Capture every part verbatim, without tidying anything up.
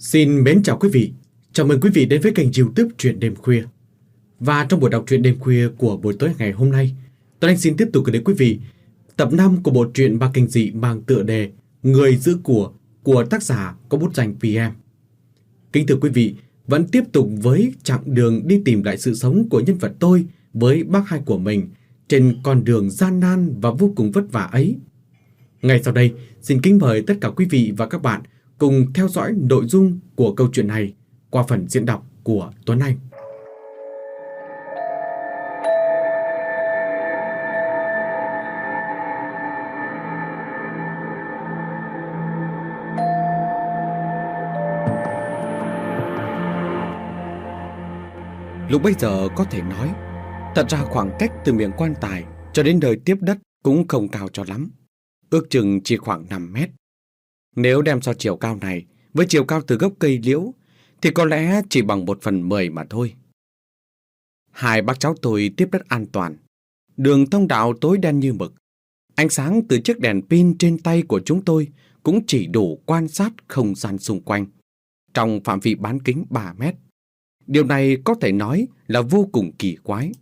Xin mến chào quý vị. Chào mừng quý vị đến với kênh YouTube Truyện Đêm Khuya. Và trong buổi đọc truyện đêm khuya của buổi tối ngày hôm nay, Tuấn Anh xin tiếp tục gửi đến quý vị tập năm của bộ truyện ma kinh dị mang tựa đề Người giữ của của tác giả có bút danh pê em. Kính thưa quý vị, vẫn tiếp tục với chặng đường đi tìm lại sự sống của nhân vật tôi với bác hai của mình trên con đường gian nan và vô cùng vất vả ấy. Ngay sau đây, xin kính mời tất cả quý vị và các bạn cùng theo dõi nội dung của câu chuyện này qua phần diễn đọc của Tuấn Anh. Lúc bây giờ có thể nói, thật ra khoảng cách từ miệng quan tài cho đến nơi tiếp đất cũng không cao cho lắm, ước chừng chỉ khoảng năm mét. Nếu đem so chiều cao này với chiều cao từ gốc cây liễu thì có lẽ chỉ bằng một phần mười mà thôi. Hai bác cháu tôi tiếp đất an toàn. Đường thông đạo tối đen như mực. Ánh sáng từ chiếc đèn pin trên tay của chúng tôi cũng chỉ đủ quan sát không gian xung quanh trong phạm vi bán kính ba mét. Điều này có thể nói là vô cùng kỳ quái.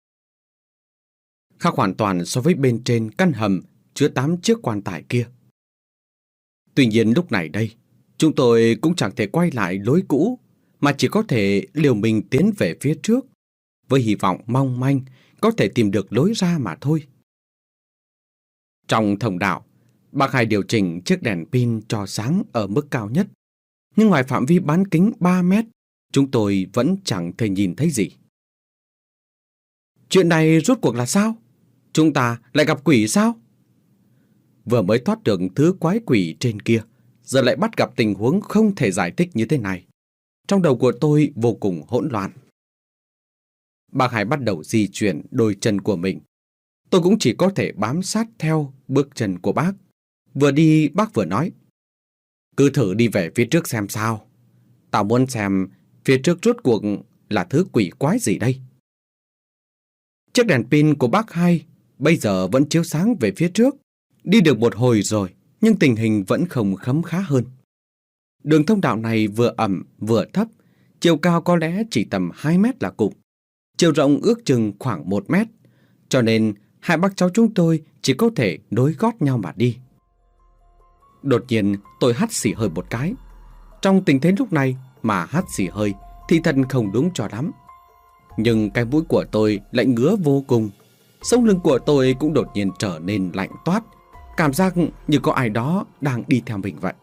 Khác hoàn toàn so với bên trên căn hầm chứa tám chiếc quan tài kia. Tuy nhiên lúc này đây, chúng tôi cũng chẳng thể quay lại lối cũ, mà chỉ có thể liều mình tiến về phía trước, với hy vọng mong manh có thể tìm được lối ra mà thôi. Trong thông đạo, bác hai điều chỉnh chiếc đèn pin cho sáng ở mức cao nhất, nhưng ngoài phạm vi bán kính ba mét, chúng tôi vẫn chẳng thể nhìn thấy gì. Chuyện này rốt cuộc là sao? Chúng ta lại gặp quỷ sao? Vừa mới thoát được thứ quái quỷ trên kia, giờ lại bắt gặp tình huống không thể giải thích như thế này. Trong đầu của tôi vô cùng hỗn loạn. Bác Hải bắt đầu di chuyển đôi chân của mình. Tôi cũng chỉ có thể bám sát theo bước chân của bác. Vừa đi bác vừa nói: cứ thử đi về phía trước xem sao. Tao muốn xem phía trước rốt cuộc là thứ quỷ quái gì đây. Chiếc đèn pin của bác Hai bây giờ vẫn chiếu sáng về phía trước. Đi được một hồi rồi, nhưng tình hình vẫn không khấm khá hơn. Đường thông đạo này vừa ẩm vừa thấp, chiều cao có lẽ chỉ tầm hai mét là cùng, chiều rộng ước chừng khoảng một mét, cho nên hai bác cháu chúng tôi chỉ có thể nối gót nhau mà đi. Đột nhiên tôi hắt xì hơi một cái. Trong tình thế lúc này mà hắt xì hơi thì thật không đúng cho lắm. Nhưng cái mũi của tôi lại ngứa vô cùng. Sống lưng của tôi cũng đột nhiên trở nên lạnh toát, cảm giác như có ai đó đang đi theo mình vậy.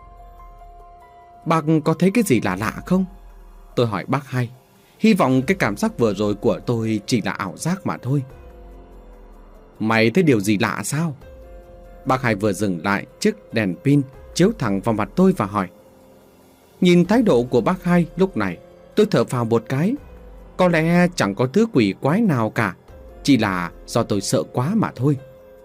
Bác có thấy cái gì lạ lạ không? Tôi hỏi bác Hai, hy vọng cái cảm giác vừa rồi của tôi chỉ là ảo giác mà thôi. Mày thấy điều gì lạ sao? Bác Hai vừa dừng lại chiếc đèn pin chiếu thẳng vào mặt tôi và hỏi. Nhìn thái độ của bác Hai lúc này, tôi thở phào một cái. Có lẽ chẳng có thứ quỷ quái nào cả, chỉ là do tôi sợ quá mà thôi.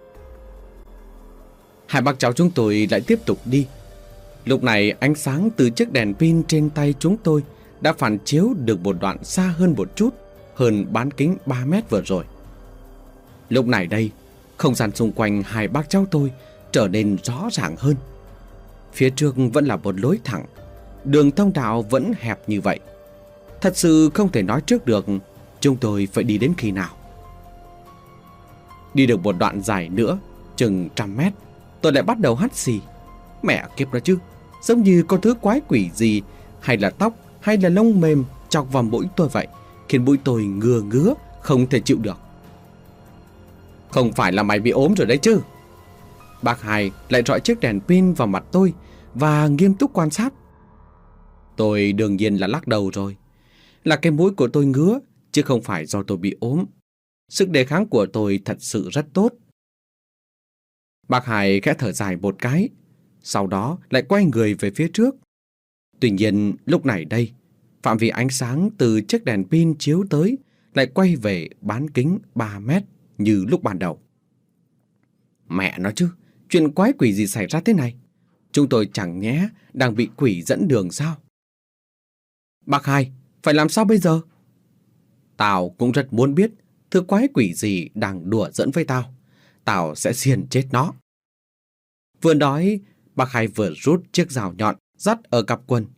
Hai bác cháu chúng tôi lại tiếp tục đi. Lúc này ánh sáng từ chiếc đèn pin trên tay chúng tôi đã phản chiếu được một đoạn xa hơn một chút, hơn bán kính ba mét vừa rồi. Lúc này đây, không gian xung quanh hai bác cháu tôi trở nên rõ ràng hơn. Phía trước vẫn là một lối thẳng, đường thông đạo vẫn hẹp như vậy. Thật sự không thể nói trước được chúng tôi phải đi đến khi nào. Đi được một đoạn dài nữa, chừng trăm mét, tôi lại bắt đầu hắt xì. Mẹ kiếp nó chứ, giống như có thứ quái quỷ gì, hay là tóc, hay là lông mềm chọc vào mũi tôi vậy, khiến mũi tôi ngứa ngứa, không thể chịu được. Không phải là mày bị ốm rồi đấy chứ? Bác Hai lại rọi chiếc đèn pin vào mặt tôi và nghiêm túc quan sát. Tôi đương nhiên là lắc đầu rồi. Là cái mũi của tôi ngứa, chứ không phải do tôi bị ốm. Sức đề kháng của tôi thật sự rất tốt. Bác Hai khẽ thở dài một cái, sau đó lại quay người về phía trước. Tuy nhiên lúc này đây, phạm vi ánh sáng từ chiếc đèn pin chiếu tới lại quay về bán kính ba mét như lúc ban đầu. Mẹ nó chứ, chuyện quái quỷ gì xảy ra thế này? Chúng tôi chẳng nhẽ đang bị quỷ dẫn đường sao? Bác Hai, phải làm sao bây giờ? Tao cũng rất muốn biết thứ quái quỷ gì đang đùa dẫn với tao. Tao sẽ xiên chết nó. Vừa nói, bác Hai vừa rút chiếc dao nhọn dắt ở cặp quần.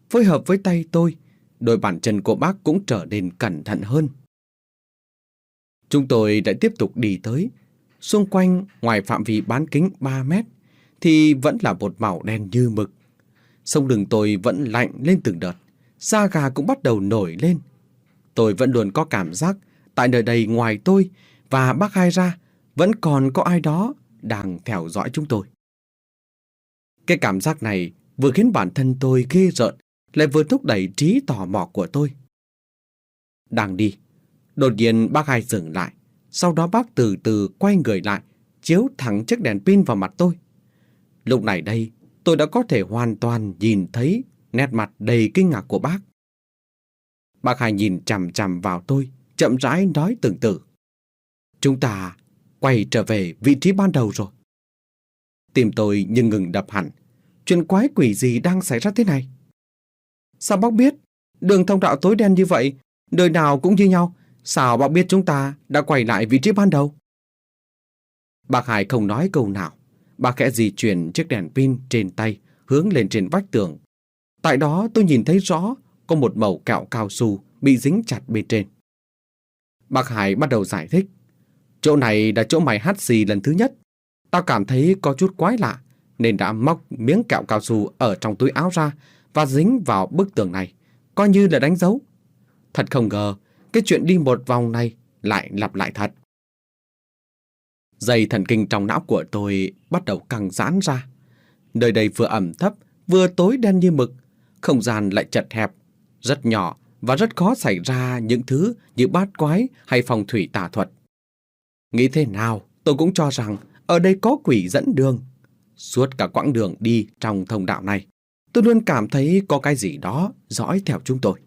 phối hợp với tay tôi, đôi bàn chân của bác cũng trở nên cẩn thận hơn. Chúng tôi đã tiếp tục đi tới. Xung quanh, ngoài phạm vi bán kính ba mét, thì vẫn là một màu đen như mực. Sống lưng tôi vẫn lạnh lên từng đợt, da gà cũng bắt đầu nổi lên. Tôi vẫn luôn có cảm giác tại nơi đây ngoài tôi và bác Hai ra, vẫn còn có ai đó đang theo dõi chúng tôi. Cái cảm giác này vừa khiến bản thân tôi ghê rợn, lại vừa thúc đẩy trí tò mò của tôi. Đang đi, đột nhiên bác Hai dừng lại. Sau đó bác từ từ quay người lại, chiếu thẳng chiếc đèn pin vào mặt tôi. Lúc này đây, tôi đã có thể hoàn toàn nhìn thấy nét mặt đầy kinh ngạc của bác. Bác Hai nhìn chằm chằm vào tôi, chậm rãi nói từng từ: "Chúng ta quay trở về vị trí ban đầu rồi." Tim tôi như ngừng đập hẳn. Chuyện quái quỷ gì đang xảy ra thế này? Sao bác biết? Đường thông đạo tối đen như vậy, nơi nào cũng như nhau. Sao bác biết chúng ta đã quay lại vị trí ban đầu? Bác Hai không nói câu nào. Bác khẽ di chuyển chiếc đèn pin trên tay hướng lên trên vách tường. Tại đó tôi nhìn thấy rõ có một mẩu kẹo cao su bị dính chặt bên trên. Bác Hai bắt đầu giải thích: "Chỗ này là chỗ mày hắt xì lần thứ nhất. Tao cảm thấy có chút quái lạ, nên đã móc miếng kẹo cao su ở trong túi áo ra và dính vào bức tường này, coi như là đánh dấu. Thật không ngờ, cái chuyện đi một vòng này lại lặp lại thật." Dây thần kinh trong não của tôi bắt đầu căng giãn ra. Nơi đây vừa ẩm thấp, vừa tối đen như mực, không gian lại chật hẹp, rất nhỏ và rất khó xảy ra những thứ như bát quái hay phong thủy tà thuật. Nghĩ thế nào, tôi cũng cho rằng ở đây có quỷ dẫn đường. Suốt cả quãng đường đi trong thông đạo này, tôi luôn cảm thấy có cái gì đó dõi theo chúng tôi.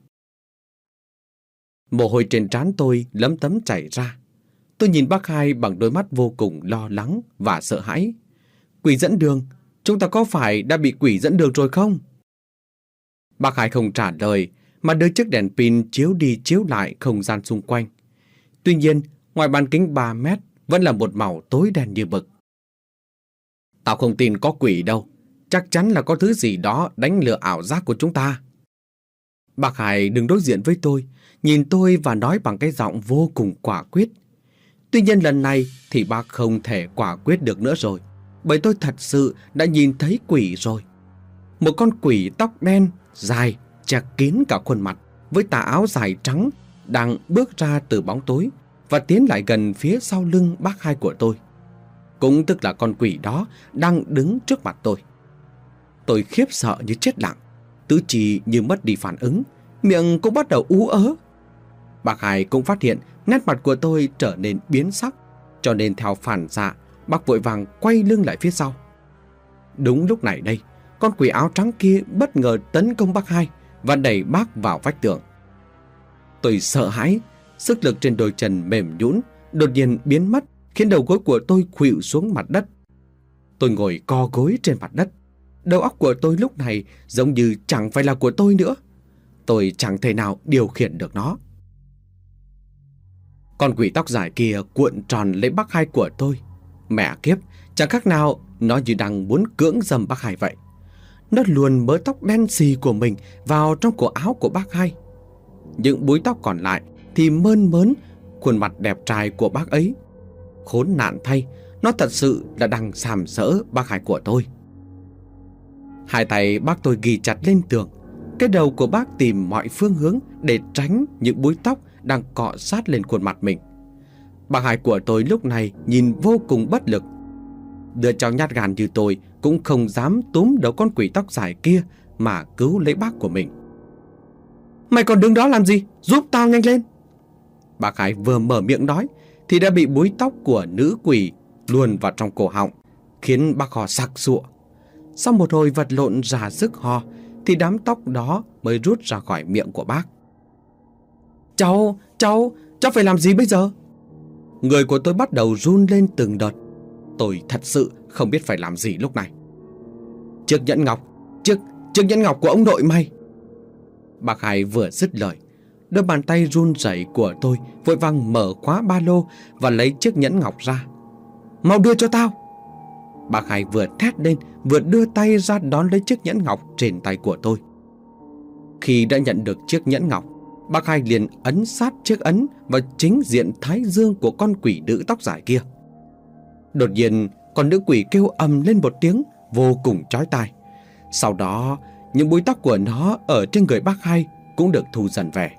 Mồ hôi trên trán tôi lấm tấm chảy ra. Tôi nhìn bác Hai bằng đôi mắt vô cùng lo lắng và sợ hãi. "Quỷ dẫn đường? Chúng ta có phải đã bị quỷ dẫn đường rồi không?" Bác Hai không trả lời, mà đưa chiếc đèn pin chiếu đi chiếu lại không gian xung quanh. Tuy nhiên, ngoài bán kính ba mét vẫn là một màu tối đen như mực. "Tao không tin có quỷ đâu. Chắc chắn là có thứ gì đó đánh lừa ảo giác của chúng ta." Bác Hai đứng đối diện với tôi, nhìn tôi và nói bằng cái giọng vô cùng quả quyết. Tuy nhiên lần này thì bác không thể quả quyết được nữa rồi, bởi tôi thật sự đã nhìn thấy quỷ rồi. Một con quỷ tóc đen, dài, che kín cả khuôn mặt, với tà áo dài trắng, đang bước ra từ bóng tối và tiến lại gần phía sau lưng bác Hai của tôi. Cũng tức là con quỷ đó đang đứng trước mặt tôi. Tôi khiếp sợ như chết lặng, tứ chi như mất đi phản ứng, miệng cũng bắt đầu ú ớ. Bác Hai cũng phát hiện nét mặt của tôi trở nên biến sắc, cho nên theo phản xạ, bác vội vàng quay lưng lại phía sau. Đúng lúc này đây, con quỷ áo trắng kia bất ngờ tấn công bác Hai và đẩy bác vào vách tường. Tôi sợ hãi, sức lực trên đôi chân mềm nhũn đột nhiên biến mất, khiến đầu gối của tôi khuỵu xuống mặt đất. Tôi ngồi co gối trên mặt đất. Đầu óc của tôi lúc này giống như chẳng phải là của tôi nữa. Tôi chẳng thể nào điều khiển được nó. Con quỷ tóc dài kia cuộn tròn lấy bác Hai của tôi. Mẹ kiếp, chẳng khác nào nó như đang muốn cưỡng dâm bác Hai vậy. Nó luồn mớ tóc đen xì của mình vào trong cổ áo của bác Hai. Những búi tóc còn lại thì mơn mớn khuôn mặt đẹp trai của bác ấy. Khốn nạn thay, nó thật sự là đang sàm sỡ bác Hai của tôi. Hai tay bác tôi ghi chặt lên tường. Cái đầu của bác tìm mọi phương hướng để tránh những búi tóc đang cọ sát lên khuôn mặt mình. Bác Hai của tôi lúc này nhìn vô cùng bất lực. Đứa cháu nhát gan như tôi cũng không dám túm đầu con quỷ tóc dài kia mà cứu lấy bác của mình. "Mày còn đứng đó làm gì? Giúp tao nhanh lên!" Bác Hai vừa mở miệng nói thì đã bị búi tóc của nữ quỷ luồn vào trong cổ họng, khiến bác ho sặc sụa. Sau một hồi vật lộn ra sức ho thì đám tóc đó mới rút ra khỏi miệng của bác. Cháu, cháu, cháu phải làm gì bây giờ?" Người của tôi bắt đầu run lên từng đợt. Tôi thật sự không biết phải làm gì lúc này. "Chiếc nhẫn ngọc, chiếc, chiếc nhẫn ngọc của ông nội mày." Bác Hai vừa dứt lời, đôi bàn tay run rẩy của tôi vội vàng mở khóa ba lô và lấy chiếc nhẫn ngọc ra. "Mau đưa cho tao!" Bác Hai vừa thét lên vừa đưa tay ra đón lấy chiếc nhẫn ngọc trên tay của tôi. Khi đã nhận được chiếc nhẫn ngọc, bác Hai liền ấn sát chiếc ấn vào chính diện thái dương của con quỷ nữ tóc dài kia. Đột nhiên, con nữ quỷ kêu ầm lên một tiếng vô cùng chói tai. Sau đó, những búi tóc của nó ở trên người bác Hai cũng được thu dần về.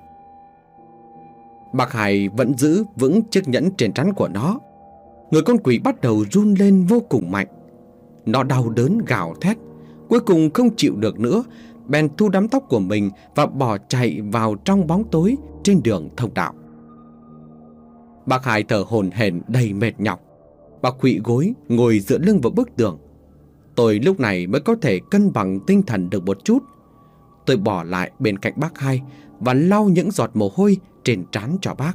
Bác Hai vẫn giữ vững chiếc nhẫn trên trán của nó. Người con quỷ bắt đầu run lên vô cùng mạnh. Nó đau đớn gào thét, cuối cùng không chịu được nữa, bèn thu đám tóc của mình và bỏ chạy vào trong bóng tối trên đường thông đạo. Bác Hai thở hổn hển đầy mệt nhọc. Bác khuỵu gối ngồi dựa lưng vào bức tường. Tôi lúc này mới có thể cân bằng tinh thần được một chút. Tôi bỏ lại bên cạnh bác Hai và lau những giọt mồ hôi trên trán cho bác.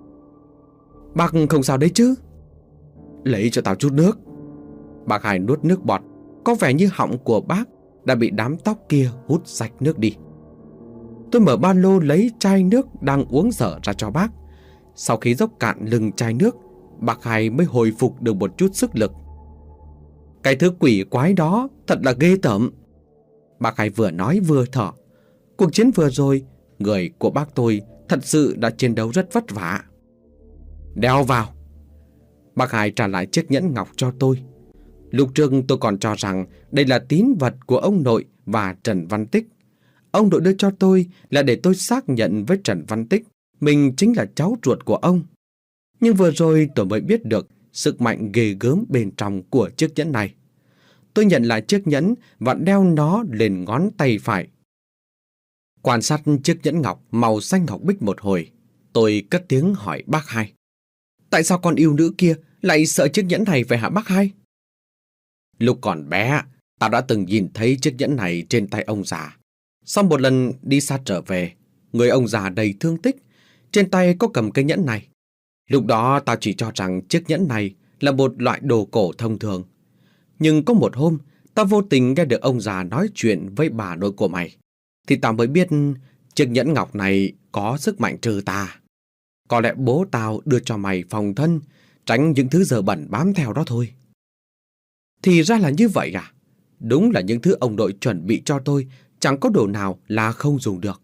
Bác không sao đấy chứ? Lấy cho tao chút nước. Bác Hai nuốt nước bọt, có vẻ như họng của bác đã bị đám tóc kia hút sạch nước đi. Tôi mở ba lô lấy chai nước đang uống dở ra cho bác. Sau khi dốc cạn lưng chai nước, bác Hai mới hồi phục được một chút sức lực. Cái thứ quỷ quái đó thật là ghê tởm. Bác Hai vừa nói vừa thở. Cuộc chiến vừa rồi, người của bác tôi thật sự đã chiến đấu rất vất vả. Đeo vào. Bác Hai trả lại chiếc nhẫn ngọc cho tôi. Lúc trước tôi còn cho rằng đây là tín vật của ông nội và Trần Văn Tích. Ông nội đưa cho tôi là để tôi xác nhận với Trần Văn Tích mình chính là cháu ruột của ông. Nhưng vừa rồi tôi mới biết được sức mạnh ghê gớm bên trong của chiếc nhẫn này. Tôi nhận lại chiếc nhẫn và đeo nó lên ngón tay phải. Quan sát chiếc nhẫn ngọc màu xanh ngọc bích một hồi, tôi cất tiếng hỏi bác Hai. Tại sao con yêu nữ kia lại sợ chiếc nhẫn này vậy hả bác Hai? Lúc còn bé, tao đã từng nhìn thấy chiếc nhẫn này trên tay ông già. Sau một lần đi xa trở về, người ông già đầy thương tích, trên tay có cầm cây nhẫn này. Lúc đó tao chỉ cho rằng chiếc nhẫn này là một loại đồ cổ thông thường. Nhưng có một hôm, tao vô tình nghe được ông già nói chuyện với bà nội của mày, thì tao mới biết chiếc nhẫn ngọc này có sức mạnh trừ tà. Có lẽ bố tao đưa cho mày phòng thân, tránh những thứ dơ bẩn bám theo đó thôi. Thì ra là như vậy à? Đúng là những thứ ông nội chuẩn bị cho tôi chẳng có đồ nào là không dùng được.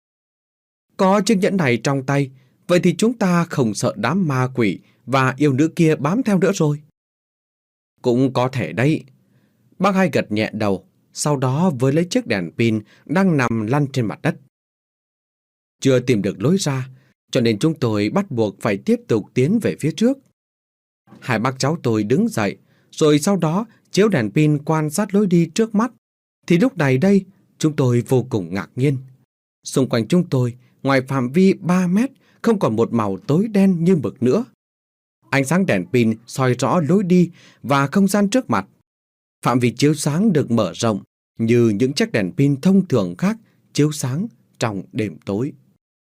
Có chiếc nhẫn này trong tay, vậy thì chúng ta không sợ đám ma quỷ và yêu nữ kia bám theo nữa rồi. Cũng có thể đấy. Bác Hai gật nhẹ đầu, sau đó với lấy chiếc đèn pin đang nằm lăn trên mặt đất. Chưa tìm được lối ra, cho nên chúng tôi bắt buộc phải tiếp tục tiến về phía trước. Hai bác cháu tôi đứng dậy, rồi sau đó chiếu đèn pin quan sát lối đi trước mắt. Thì lúc này đây, chúng tôi vô cùng ngạc nhiên. Xung quanh chúng tôi, ngoài phạm vi ba mét, không còn một màu tối đen như mực nữa. Ánh sáng đèn pin soi rõ lối đi và không gian trước mặt. Phạm vi chiếu sáng được mở rộng như những chiếc đèn pin thông thường khác chiếu sáng trong đêm tối.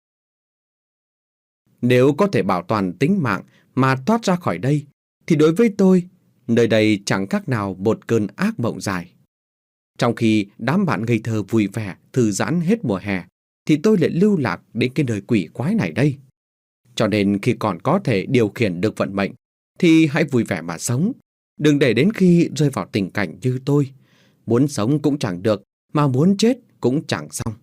Nếu có thể bảo toàn tính mạng mà thoát ra khỏi đây, thì đối với tôi, nơi đây chẳng khác nào một cơn ác mộng dài. Trong khi đám bạn ngây thơ vui vẻ, thư giãn hết mùa hè, thì tôi lại lưu lạc đến cái nơi quỷ quái này đây. Cho nên khi còn có thể điều khiển được vận mệnh, thì hãy vui vẻ mà sống. Đừng để đến khi rơi vào tình cảnh như tôi. Muốn sống cũng chẳng được, mà muốn chết cũng chẳng xong.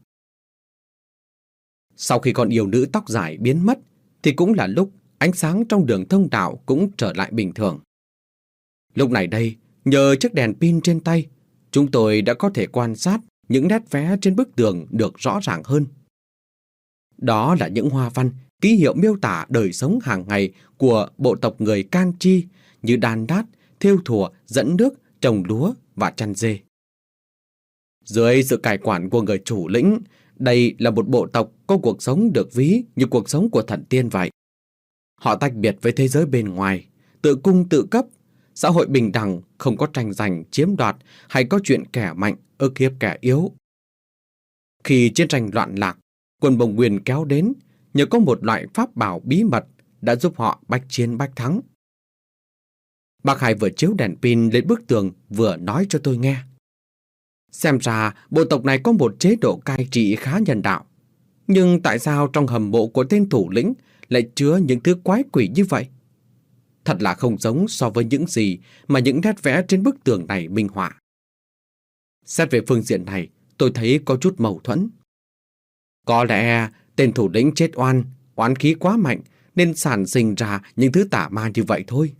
Sau khi con yêu nữ tóc dài biến mất, thì cũng là lúc ánh sáng trong đường thông đạo cũng trở lại bình thường. Lúc này đây, nhờ chiếc đèn pin trên tay, chúng tôi đã có thể quan sát những nét vẽ trên bức tường được rõ ràng hơn. Đó là những hoa văn, ký hiệu miêu tả đời sống hàng ngày của bộ tộc người Can Chi như đan đát, thêu thùa, dẫn nước, trồng lúa và chăn dê. Dưới sự cai quản của người chủ lĩnh, đây là một bộ tộc có cuộc sống được ví như cuộc sống của thần tiên vậy. Họ tách biệt với thế giới bên ngoài, tự cung tự cấp, xã hội bình đẳng, không có tranh giành chiếm đoạt hay có chuyện kẻ mạnh ức hiếp kẻ yếu. Khi chiến tranh loạn lạc, quân Bồng Nguyên kéo đến, nhờ có một loại pháp bảo bí mật đã giúp họ bách chiến bách thắng. Bác Hai vừa chiếu đèn pin lên bức tường vừa nói cho tôi nghe. Xem ra bộ tộc này có một chế độ cai trị khá nhân đạo. Nhưng tại sao trong hầm mộ của tên thủ lĩnh lại chứa những thứ quái quỷ như vậy? Thật là không giống so với những gì mà những nét vẽ trên bức tường này minh họa. Xét về phương diện này, tôi thấy có chút mâu thuẫn. Có lẽ tên thủ lĩnh chết oan, oán khí quá mạnh nên sản sinh ra những thứ tà ma như vậy thôi.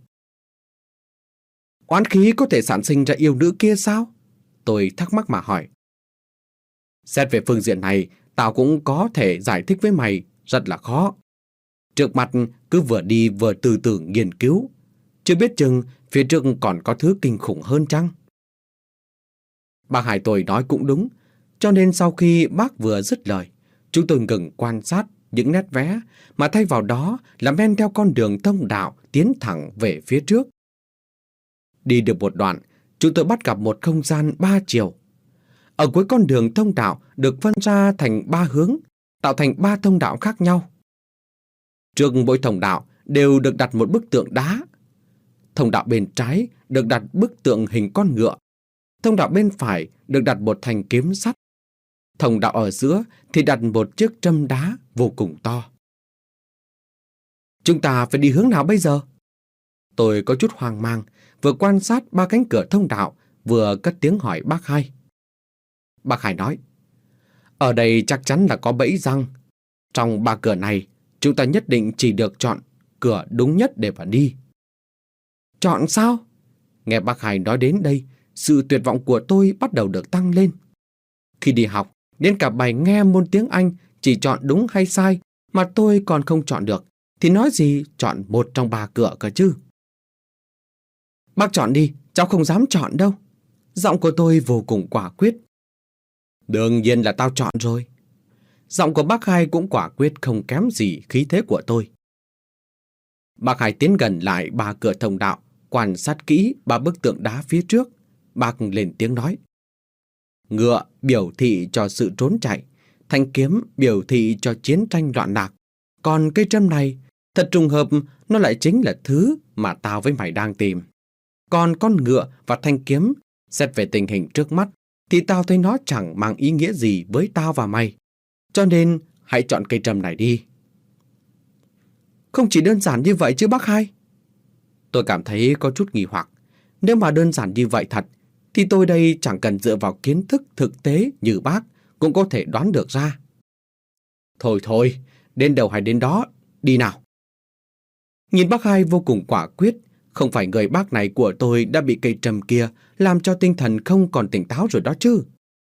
Oán khí có thể sản sinh ra yêu nữ kia sao? Tôi thắc mắc mà hỏi. Xét về phương diện này, tao cũng có thể giải thích với mày, rất là khó. Trước mặt cứ vừa đi vừa từ từ nghiên cứu, chưa biết chừng phía trước còn có thứ kinh khủng hơn chăng? Bác Hải tôi nói cũng đúng, cho nên sau khi bác vừa dứt lời, chúng tôi ngừng quan sát những nét vẽ mà thay vào đó là men theo con đường thông đạo tiến thẳng về phía trước. Đi được một đoạn, chúng tôi bắt gặp một không gian ba chiều. Ở cuối con đường thông đạo được phân ra thành ba hướng, tạo thành ba thông đạo khác nhau. Trước mỗi thông đạo đều được đặt một bức tượng đá. Thông đạo bên trái được đặt bức tượng hình con ngựa. Thông đạo bên phải được đặt một thanh kiếm sắt. Thông đạo ở giữa thì đặt một chiếc trâm đá vô cùng to. Chúng ta phải đi hướng nào bây giờ? Tôi có chút hoang mang, vừa quan sát ba cánh cửa thông đạo, vừa cất tiếng hỏi bác Hai. Bác Hai nói, ở đây chắc chắn là có bẫy răng. Trong ba cửa này, chúng ta nhất định chỉ được chọn cửa đúng nhất để mà đi. Chọn sao? Nghe bác Hai nói đến đây, sự tuyệt vọng của tôi bắt đầu được tăng lên. Khi đi học, đến cả bài nghe môn tiếng Anh chỉ chọn đúng hay sai mà tôi còn không chọn được, thì nói gì chọn một trong ba cửa cơ chứ. Bác chọn đi, cháu không dám chọn đâu. Giọng của tôi vô cùng quả quyết. Đương nhiên là tao chọn rồi. Giọng của bác Hai cũng quả quyết không kém gì khí thế của tôi. Bác Hai tiến gần lại ba cửa thông đạo, quan sát kỹ ba bức tượng đá phía trước. Bác lên tiếng nói. Ngựa biểu thị cho sự trốn chạy, thanh kiếm biểu thị cho chiến tranh loạn lạc. Còn cây trâm này, thật trùng hợp, nó lại chính là thứ mà tao với mày đang tìm. Còn con ngựa và thanh kiếm, xét về tình hình trước mắt, thì tao thấy nó chẳng mang ý nghĩa gì với tao và mày. Cho nên hãy chọn cây trâm này đi. Không chỉ đơn giản như vậy chứ bác Hai. Tôi cảm thấy có chút nghi hoặc. Nếu mà đơn giản như vậy thật, thì tôi đây chẳng cần dựa vào kiến thức thực tế như bác cũng có thể đoán được ra. Thôi thôi, đến đâu hay đến đó, đi nào. Nhìn bác Hai vô cùng quả quyết, không phải người bác này của tôi đã bị cây trâm kia làm cho tinh thần không còn tỉnh táo rồi đó chứ.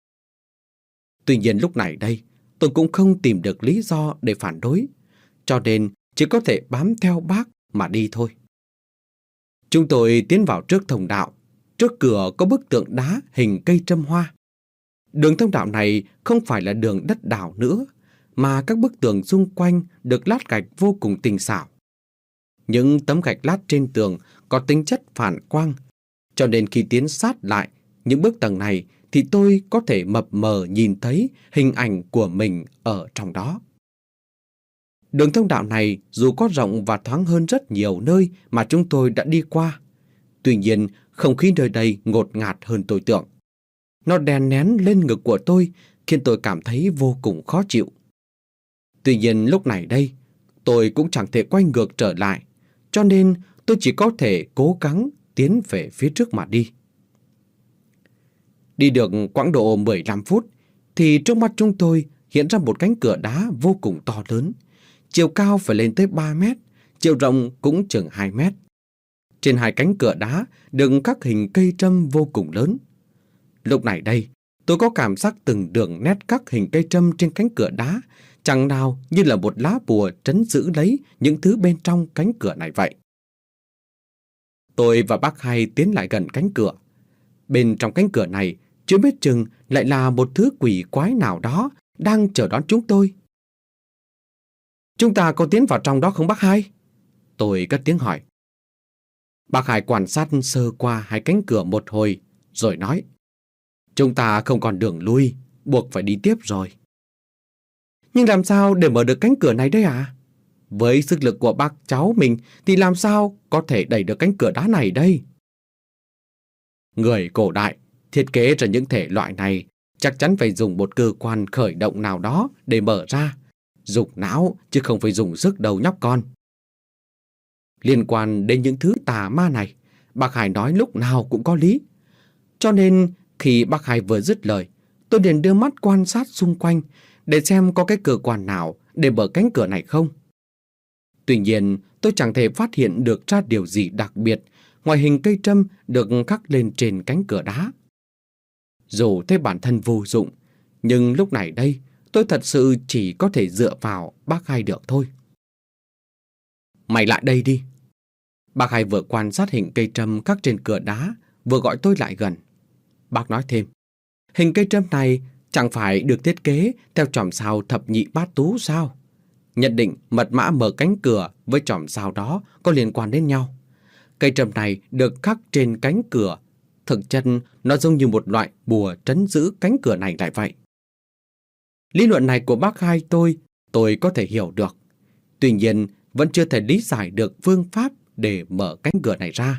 Tuy nhiên lúc này đây, tôi cũng không tìm được lý do để phản đối, cho nên chỉ có thể bám theo bác mà đi thôi. Chúng tôi tiến vào trước thông đạo. Trước cửa có bức tượng đá hình cây trâm hoa. Đường thông đạo này không phải là đường đất đảo nữa, mà các bức tường xung quanh được lát gạch vô cùng tinh xảo. Những tấm gạch lát trên tường có tính chất phản quang, cho nên khi tiến sát lại những bức tường này thì tôi có thể mập mờ nhìn thấy hình ảnh của mình ở trong đó. Đường thông đạo này dù có rộng và thoáng hơn rất nhiều nơi mà chúng tôi đã đi qua, tuy nhiên không khí nơi đây ngột ngạt hơn tôi tưởng. Nó đè nén lên ngực của tôi khiến tôi cảm thấy vô cùng khó chịu. Tuy nhiên lúc này đây, tôi cũng chẳng thể quay ngược trở lại, cho nên tôi chỉ có thể cố gắng tiến về phía trước mà đi. Đi được quãng độ mười lăm phút, thì trước mắt chúng tôi hiện ra một cánh cửa đá vô cùng to lớn. Chiều cao phải lên tới ba mét, chiều rộng cũng chừng hai mét. Trên hai cánh cửa đá đựng các hình cây trâm vô cùng lớn. Lúc này đây, tôi có cảm giác từng đường nét các hình cây trâm trên cánh cửa đá chẳng nào như là một lá bùa trấn giữ lấy những thứ bên trong cánh cửa này vậy. Tôi và bác Hai tiến lại gần cánh cửa. Bên trong cánh cửa này, chưa biết chừng lại là một thứ quỷ quái nào đó đang chờ đón chúng tôi. Chúng ta có tiến vào trong đó không bác Hai? Tôi cất tiếng hỏi. Bác Hai quan sát sơ qua hai cánh cửa một hồi, rồi nói. Chúng ta không còn đường lui, buộc phải đi tiếp rồi. Nhưng làm sao để mở được cánh cửa này đấy à? Với sức lực của bác cháu mình thì làm sao có thể đẩy được cánh cửa đá này đây? Người cổ đại thiết kế ra những thể loại này chắc chắn phải dùng một cơ quan khởi động nào đó để mở ra. Dùng não chứ không phải dùng sức đầu nhóc con. Liên quan đến những thứ tà ma này, bác Hai nói lúc nào cũng có lý. Cho nên khi bác Hai vừa dứt lời, tôi liền đưa mắt quan sát xung quanh để xem có cái cơ quan nào để mở cánh cửa này không. Tuy nhiên, tôi chẳng thể phát hiện được ra điều gì đặc biệt ngoài hình cây trâm được khắc lên trên cánh cửa đá. Dù thấy bản thân vô dụng, nhưng lúc này đây, tôi thật sự chỉ có thể dựa vào bác Hai được thôi. Mày lại đây đi. Bác Hai vừa quan sát hình cây trâm khắc trên cửa đá, vừa gọi tôi lại gần. Bác nói thêm, hình cây trâm này chẳng phải được thiết kế theo chòm sao thập nhị bát tú sao? Nhận định mật mã mở cánh cửa với chòm sao đó có liên quan đến nhau. Cây trâm này được khắc trên cánh cửa. Thực chất nó giống như một loại bùa trấn giữ cánh cửa này lại vậy. Lý luận này của bác Hai tôi, tôi có thể hiểu được. Tuy nhiên, vẫn chưa thể lý giải được phương pháp để mở cánh cửa này ra.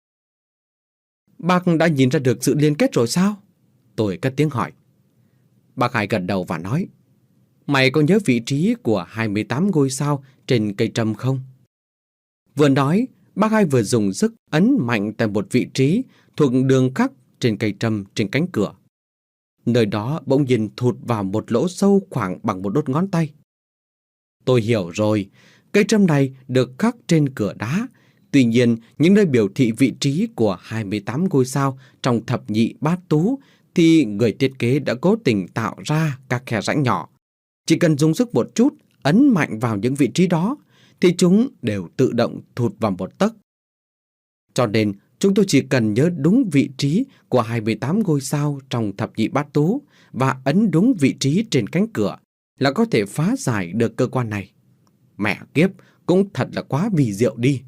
Bác đã nhìn ra được sự liên kết rồi sao? Tôi cất tiếng hỏi. Bác Hai gật đầu và nói, mày có nhớ vị trí của hai mươi tám ngôi sao trên cây trâm không? Vừa nói, bác Hai vừa dùng sức ấn mạnh tại một vị trí thuộc đường khắc trên cây trâm trên cánh cửa. Nơi đó bỗng nhiên thụt vào một lỗ sâu khoảng bằng một đốt ngón tay. Tôi hiểu rồi, cây trâm này được khắc trên cửa đá. Tuy nhiên, những nơi biểu thị vị trí của hai mươi tám ngôi sao trong thập nhị bát tú thì người thiết kế đã cố tình tạo ra các khe rãnh nhỏ. Chỉ cần dùng sức một chút, ấn mạnh vào những vị trí đó, thì chúng đều tự động thụt vào một tấc. Cho nên, chúng tôi chỉ cần nhớ đúng vị trí của hai mươi tám ngôi sao trong thập nhị bát tú và ấn đúng vị trí trên cánh cửa là có thể phá giải được cơ quan này. Mẹ kiếp, cũng thật là quá vi diệu đi.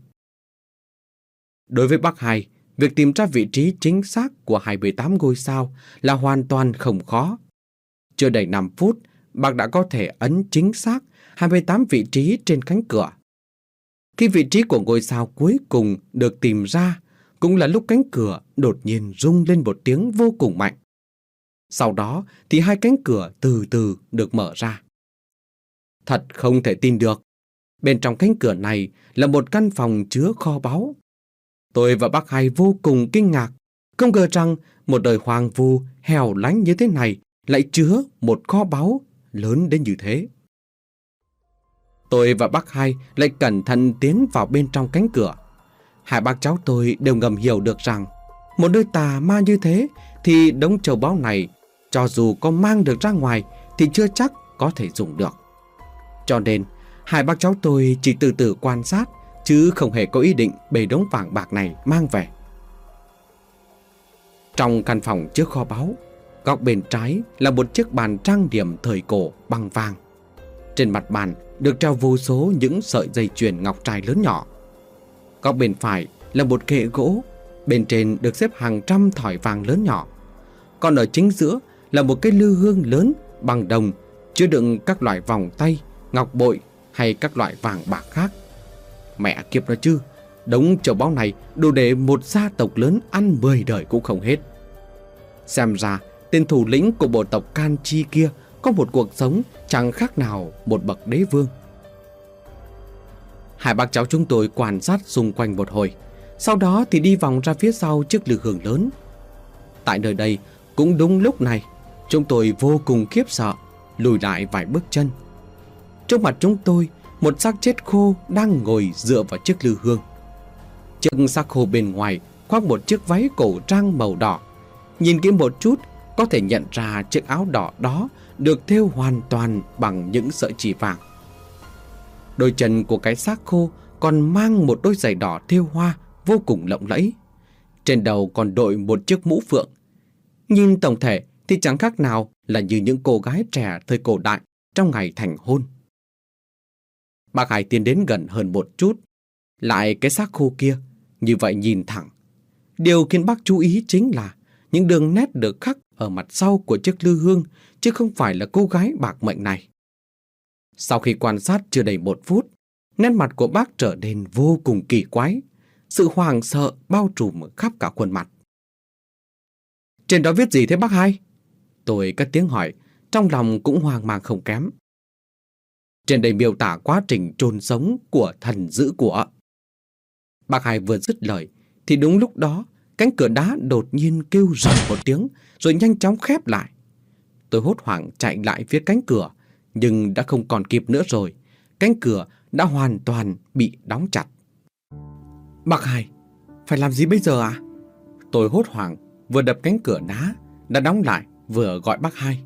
Đối với bác Hai, việc tìm ra vị trí chính xác của hai mươi tám ngôi sao là hoàn toàn không khó. Chưa đầy năm phút, bác đã có thể ấn chính xác hai mươi tám vị trí trên cánh cửa. Khi vị trí của ngôi sao cuối cùng được tìm ra, cũng là lúc cánh cửa đột nhiên rung lên một tiếng vô cùng mạnh. Sau đó thì hai cánh cửa từ từ được mở ra. Thật không thể tin được. Bên trong cánh cửa này là một căn phòng chứa kho báu. Tôi và bác Hai vô cùng kinh ngạc. Không ngờ rằng một đời hoang vu, hẻo lánh như thế này lại chứa một kho báu lớn đến như thế. Tôi và bác Hai lại cẩn thận tiến vào bên trong cánh cửa. Hai bác cháu tôi đều ngầm hiểu được rằng một nơi tà ma như thế thì đống châu báu này cho dù có mang được ra ngoài thì chưa chắc có thể dùng được. Cho nên hai bác cháu tôi chỉ từ từ quan sát chứ không hề có ý định bê đống vàng bạc này mang về. Trong căn phòng chứa kho báu, góc bên trái là một chiếc bàn trang điểm thời cổ bằng vàng. Trên mặt bàn được treo vô số những sợi dây chuyền ngọc trai lớn nhỏ. Góc bên phải là một kệ gỗ, bên trên được xếp hàng trăm thỏi vàng lớn nhỏ. Còn ở chính giữa là một cái lư hương lớn bằng đồng chứa đựng các loại vòng tay, ngọc bội hay các loại vàng bạc khác. Mẹ kiếp nó chứ, đống châu báu này đủ để một gia tộc lớn ăn mười đời cũng không hết. Xem ra tên thủ lĩnh của bộ tộc Can Chi kia có một cuộc sống chẳng khác nào một bậc đế vương. Hai bác cháu chúng tôi quan sát xung quanh một hồi, sau đó thì đi vòng ra phía sau chiếc lư hương lớn. Tại nơi đây, cũng đúng lúc này, chúng tôi vô cùng khiếp sợ, lùi lại vài bước chân. Trước mặt chúng tôi, một xác chết khô đang ngồi dựa vào chiếc lư hương. Chiếc xác khô bên ngoài khoác một chiếc váy cổ trang màu đỏ. Nhìn kỹ một chút, có thể nhận ra chiếc áo đỏ đó được thêu hoàn toàn bằng những sợi chỉ vàng. Đôi chân của cái xác khô còn mang một đôi giày đỏ thêu hoa vô cùng lộng lẫy. Trên đầu còn đội một chiếc mũ phượng. Nhìn tổng thể thì chẳng khác nào là như những cô gái trẻ thời cổ đại trong ngày thành hôn. Bác Hai tiến đến gần hơn một chút, lại cái xác khô kia, như vậy nhìn thẳng. Điều khiến bác chú ý chính là những đường nét được khắc ở mặt sau của chiếc lư hương, chứ không phải là cô gái bạc mệnh này. Sau khi quan sát chưa đầy một phút, nét mặt của bác trở nên vô cùng kỳ quái. Sự hoảng sợ bao trùm khắp cả khuôn mặt. Trên đó viết gì thế bác Hai? Tôi cất tiếng hỏi, trong lòng cũng hoang mang không kém. Trên đây miêu tả quá trình chôn sống của thần dữ của. Bác Hai vừa dứt lời, thì đúng lúc đó, cánh cửa đá đột nhiên kêu rầm một tiếng, rồi nhanh chóng khép lại. Tôi hốt hoảng chạy lại phía cánh cửa, Nhưng đã không còn kịp nữa rồi. Cánh cửa đã hoàn toàn bị đóng chặt. Bác Hai, phải làm gì bây giờ à? Tôi hốt hoảng, vừa đập cánh cửa đá đã đóng lại, vừa gọi bác Hai.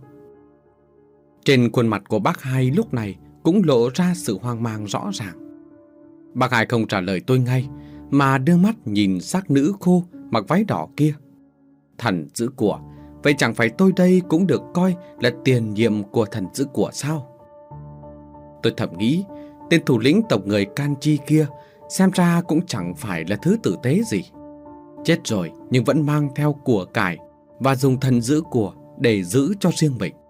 Trên khuôn mặt của bác Hai lúc này cũng lộ ra sự hoang mang rõ ràng. Bác Hai không trả lời tôi ngay, mà đưa mắt nhìn xác nữ khô mặc váy đỏ kia. Thần giữ của, vậy chẳng phải tôi đây cũng được coi là tiền nhiệm của thần giữ của sao? Tôi thầm nghĩ, tên thủ lĩnh tộc người Kanchi kia xem ra cũng chẳng phải là thứ tử tế gì. Chết rồi nhưng vẫn mang theo của cải và dùng thần giữ của để giữ cho riêng mình.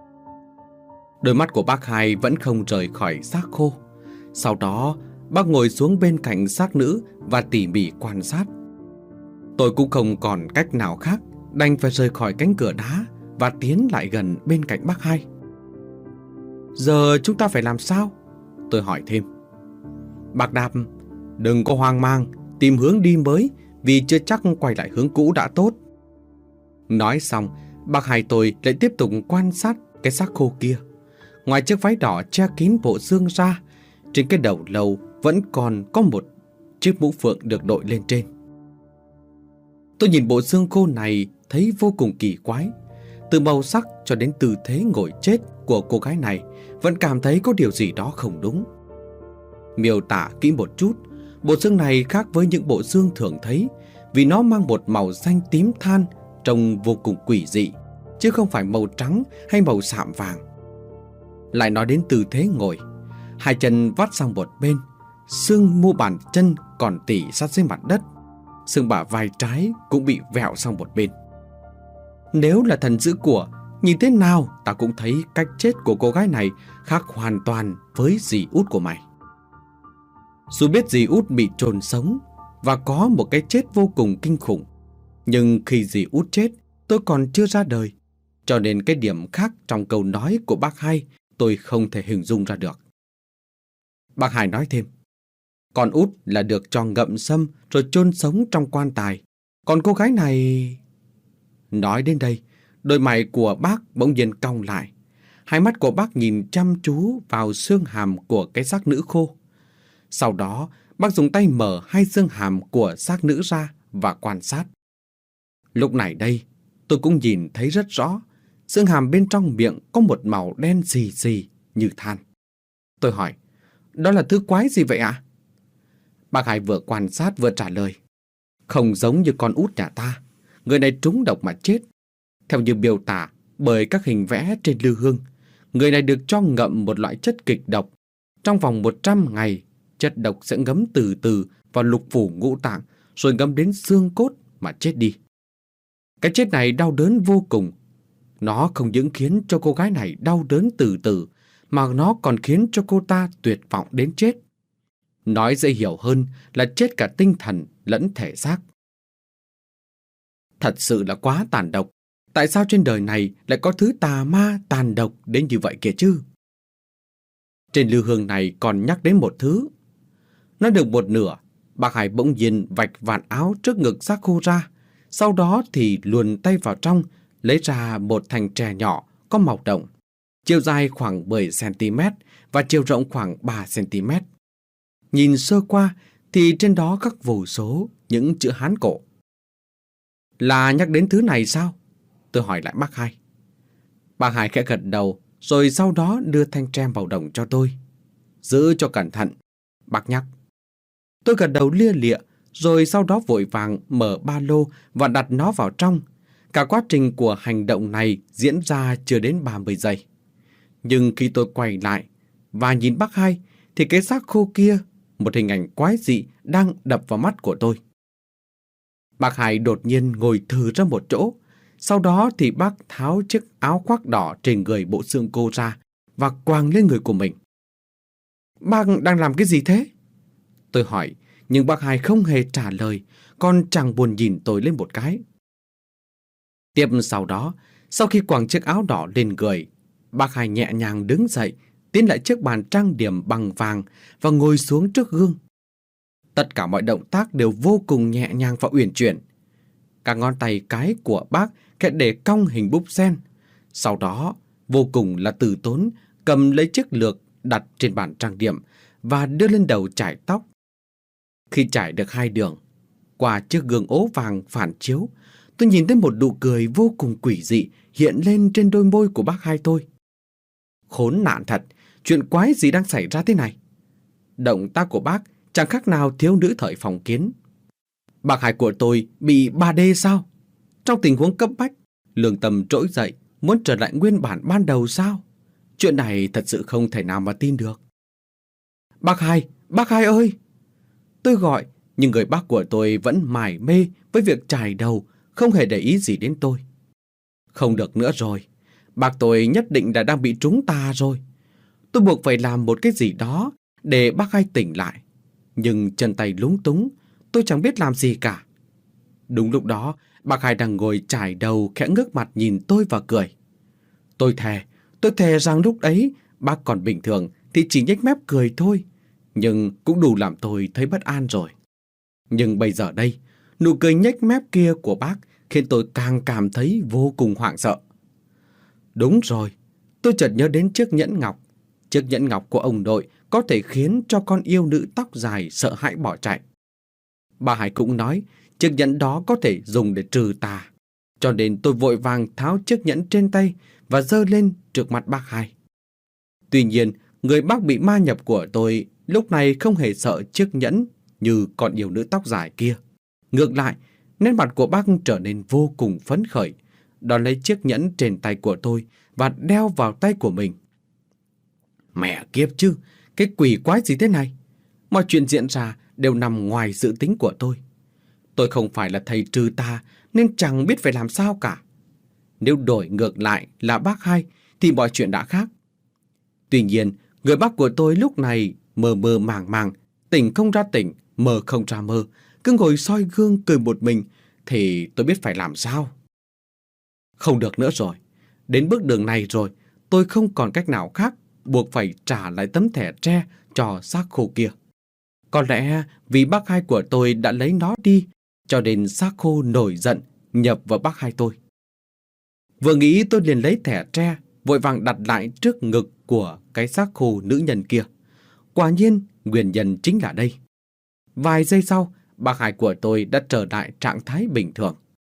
Đôi mắt của bác Hai vẫn không rời khỏi xác khô. Sau đó bác ngồi xuống bên cạnh xác nữ và tỉ mỉ quan sát. Tôi cũng không còn cách nào khác, đành phải rời khỏi cánh cửa đá và tiến lại gần bên cạnh bác Hai. Giờ chúng ta phải làm sao? Tôi hỏi thêm. Bác đáp, đừng có hoang mang, tìm hướng đi mới, vì chưa chắc quay lại hướng cũ đã tốt. Nói xong, bác Hai tôi lại tiếp tục quan sát cái xác khô kia. Ngoài chiếc váy đỏ che kín bộ xương ra, trên cái đầu lâu vẫn còn có một chiếc mũ phượng được đội lên trên. Tôi nhìn bộ xương khô này thấy vô cùng kỳ quái. Từ màu sắc cho đến tư thế ngồi chết của cô gái này vẫn cảm thấy có điều gì đó không đúng. Miêu tả kỹ một chút, bộ xương này khác với những bộ xương thường thấy vì nó mang một màu xanh tím than, trông vô cùng quỷ dị, chứ không phải màu trắng hay màu sạm vàng. Lại nói đến tư thế ngồi, hai chân vắt sang một bên, xương mu bàn chân còn tỉ sát dưới mặt đất, xương bả vai trái cũng bị vẹo sang một bên. Nếu là thần giữ của, nhìn thế nào ta cũng thấy cách chết của cô gái này khác hoàn toàn với dì út của mày. Dù biết dì út bị chôn sống và có một cái chết vô cùng kinh khủng, nhưng khi dì út chết tôi còn chưa ra đời, cho nên cái điểm khác trong câu nói của bác Hai tôi không thể hình dung ra được. Bác Hai nói thêm, con út là được cho ngậm sâm rồi chôn sống trong quan tài, còn cô gái này... Nói đến đây, đôi mày của bác bỗng nhiên cong lại. Hai mắt của bác nhìn chăm chú vào xương hàm của cái xác nữ khô. Sau đó, bác dùng tay mở hai xương hàm của xác nữ ra và quan sát. Lúc này đây, tôi cũng nhìn thấy rất rõ, xương hàm bên trong miệng có một màu đen xì xì như than. Tôi hỏi, đó là thứ quái gì vậy ạ? Bác Hai vừa quan sát vừa trả lời, không giống như con út nhà ta, người này trúng độc mà chết. Theo như miêu tả bởi các hình vẽ trên lư hương, người này được cho ngậm một loại chất kịch độc. Trong vòng một trăm ngày, chất độc sẽ ngấm từ từ vào lục phủ ngũ tạng, rồi ngấm đến xương cốt mà chết đi. Cái chết này đau đớn vô cùng. Nó không những khiến cho cô gái này đau đớn từ từ, mà nó còn khiến cho cô ta tuyệt vọng đến chết. Nói dễ hiểu hơn là chết cả tinh thần lẫn thể xác. Thật sự là quá tàn độc. Tại sao trên đời này lại có thứ tà ma tàn độc đến như vậy kìa chứ? Trên lư hương này còn nhắc đến một thứ. Nó được một nửa, bác Hai bỗng nhiên vạch vạt áo trước ngực xác khô ra. Sau đó thì luồn tay vào trong, lấy ra một thanh tre nhỏ có màu đồng, chiều dài khoảng bảy xăng-ti-mét và chiều rộng khoảng ba xăng-ti-mét. Nhìn sơ qua thì trên đó khắc vô số những chữ Hán cổ. Là nhắc đến thứ này sao? Tôi hỏi lại bác Hai. Bác Hai khẽ gật đầu, rồi sau đó đưa thanh tre màu đồng cho tôi. Giữ cho cẩn thận, bác nhắc. Tôi gật đầu lia lịa, rồi sau đó vội vàng mở ba lô và đặt nó vào trong. Cả quá trình của hành động này diễn ra chưa đến ba mươi giây. Nhưng khi tôi quay lại và nhìn bác Hai, thì cái xác khô kia, một hình ảnh quái dị đang đập vào mắt của tôi. Bác Hai đột nhiên ngồi thừ ra một chỗ. Sau đó thì bác tháo chiếc áo khoác đỏ trên người bộ xương cô ra và quàng lên người của mình. Bác đang làm cái gì thế? Tôi hỏi, nhưng bác Hai không hề trả lời, còn chẳng buồn nhìn tôi lên một cái. Tiếp sau đó, sau khi quàng chiếc áo đỏ lên người, bác Hai nhẹ nhàng đứng dậy, tiến lại chiếc bàn trang điểm bằng vàng và ngồi xuống trước gương. Tất cả mọi động tác đều vô cùng nhẹ nhàng và uyển chuyển. Các ngón tay cái của bác khẽ để cong hình búp sen. Sau đó, vô cùng là từ tốn, cầm lấy chiếc lược đặt trên bàn trang điểm và đưa lên đầu chải tóc. Khi chải được hai đường, qua chiếc gương ố vàng phản chiếu, tôi nhìn thấy một nụ cười vô cùng quỷ dị hiện lên trên đôi môi của bác hai tôi. Khốn nạn thật, chuyện quái gì đang xảy ra thế này? Động tác của bác chẳng khác nào thiếu nữ thời phong kiến. Bác hai của tôi bị ba D sao? Trong tình huống cấp bách, lương tâm trỗi dậy, muốn trở lại nguyên bản ban đầu sao? Chuyện này thật sự không thể nào mà tin được. Bác hai, bác hai ơi! Tôi gọi, nhưng người bác của tôi vẫn mải mê với việc chải đầu, không hề để ý gì đến tôi. Không được nữa rồi, bác tôi nhất định đã đang bị trúng tà rồi. Tôi buộc phải làm một cái gì đó để bác hai tỉnh lại. Nhưng chân tay lúng túng, tôi chẳng biết làm gì cả. Đúng lúc đó, bác hai đang ngồi chải đầu khẽ ngước mặt nhìn tôi và cười. Tôi thề, tôi thề rằng lúc ấy bác còn bình thường thì chỉ nhếch mép cười thôi, nhưng cũng đủ làm tôi thấy bất an rồi. Nhưng bây giờ đây, nụ cười nhếch mép kia của bác khiến tôi càng cảm thấy vô cùng hoảng sợ. Đúng rồi, tôi chợt nhớ đến chiếc nhẫn ngọc. Chiếc nhẫn ngọc của ông nội có thể khiến cho con yêu nữ tóc dài sợ hãi bỏ chạy. Bà Hải cũng nói chiếc nhẫn đó có thể dùng để trừ tà. Cho nên tôi vội vàng tháo chiếc nhẫn trên tay và giơ lên trước mặt bác Hải. Tuy nhiên, người bác bị ma nhập của tôi lúc này không hề sợ chiếc nhẫn như con yêu nữ tóc dài kia. Ngược lại, nét mặt của bác trở nên vô cùng phấn khởi, đón lấy chiếc nhẫn trên tay của tôi và đeo vào tay của mình. Mẹ kiếp chứ, cái quỷ quái gì thế này? Mọi chuyện diễn ra đều nằm ngoài dự tính của tôi. Tôi không phải là thầy trừ tà nên chẳng biết phải làm sao cả. Nếu đổi ngược lại là bác hai thì mọi chuyện đã khác. Tuy nhiên, người bác của tôi lúc này mơ mơ màng màng, tỉnh không ra tỉnh, mơ không ra mơ, cứ ngồi soi gương cười một mình, thì tôi biết phải làm sao. Không được nữa rồi, đến bước đường này rồi, tôi không còn cách nào khác, buộc phải trả lại tấm thẻ tre cho xác khô kia. Có lẽ vì bác hai của tôi đã lấy nó đi, cho nên xác khô nổi giận nhập vào bác hai tôi. Vừa nghĩ tôi liền lấy thẻ tre, vội vàng đặt lại trước ngực của cái xác khô nữ nhân kia. Quả nhiên, nguyên nhân chính là đây. Vài giây sau, bác hai của tôi đã trở lại trạng thái bình thường.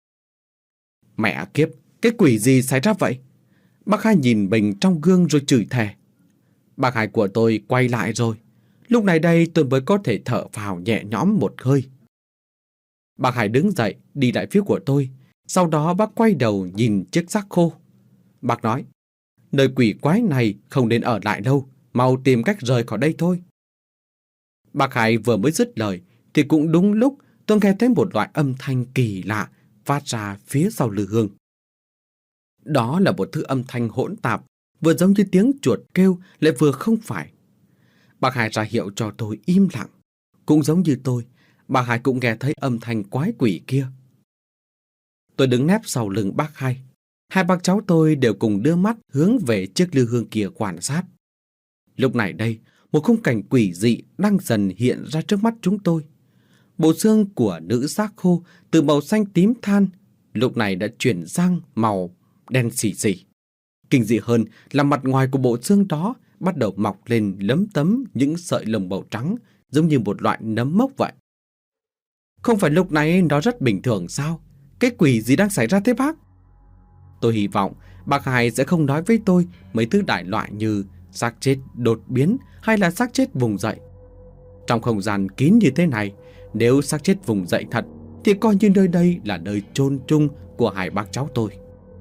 Mẹ kiếp, cái quỷ gì xảy ra vậy? Bác hai nhìn mình trong gương rồi chửi thề. Bác hai của tôi quay lại rồi. Lúc này đây tôi mới có thể thở phào nhẹ nhõm một hơi. Bác hai đứng dậy, đi lại phía của tôi. Sau đó bác quay đầu nhìn chiếc xác khô. Bác nói, nơi quỷ quái này không nên ở lại đâu, mau tìm cách rời khỏi đây thôi. Bác hai vừa mới dứt lời thì cũng đúng lúc tôi nghe thấy một loại âm thanh kỳ lạ phát ra phía sau lư hương. Đó là một thứ âm thanh hỗn tạp, vừa giống như tiếng chuột kêu lại vừa không phải. Bác hai ra hiệu cho tôi im lặng. Cũng giống như tôi, bà Hải cũng nghe thấy âm thanh quái quỷ kia. Tôi đứng nép sau lưng bác hai. Hai bác cháu tôi đều cùng đưa mắt hướng về chiếc lư hương kia quan sát. Lúc này đây, một khung cảnh quỷ dị đang dần hiện ra trước mắt chúng tôi. Bộ xương của nữ xác khô từ màu xanh tím than lúc này đã chuyển sang màu đen xì xì. Kinh dị hơn là mặt ngoài của bộ xương đó bắt đầu mọc lên lấm tấm những sợi lông màu trắng, giống như một loại nấm mốc vậy. Không phải lúc này nó rất bình thường sao? Cái quỷ gì đang xảy ra thế bác? Tôi hy vọng bác Hải sẽ không nói với tôi mấy thứ đại loại như xác chết đột biến hay là xác chết vùng dậy. Trong không gian kín như thế này, nếu xác chết vùng dậy thật thì coi như nơi đây là nơi chôn chung của hai bác cháu tôi.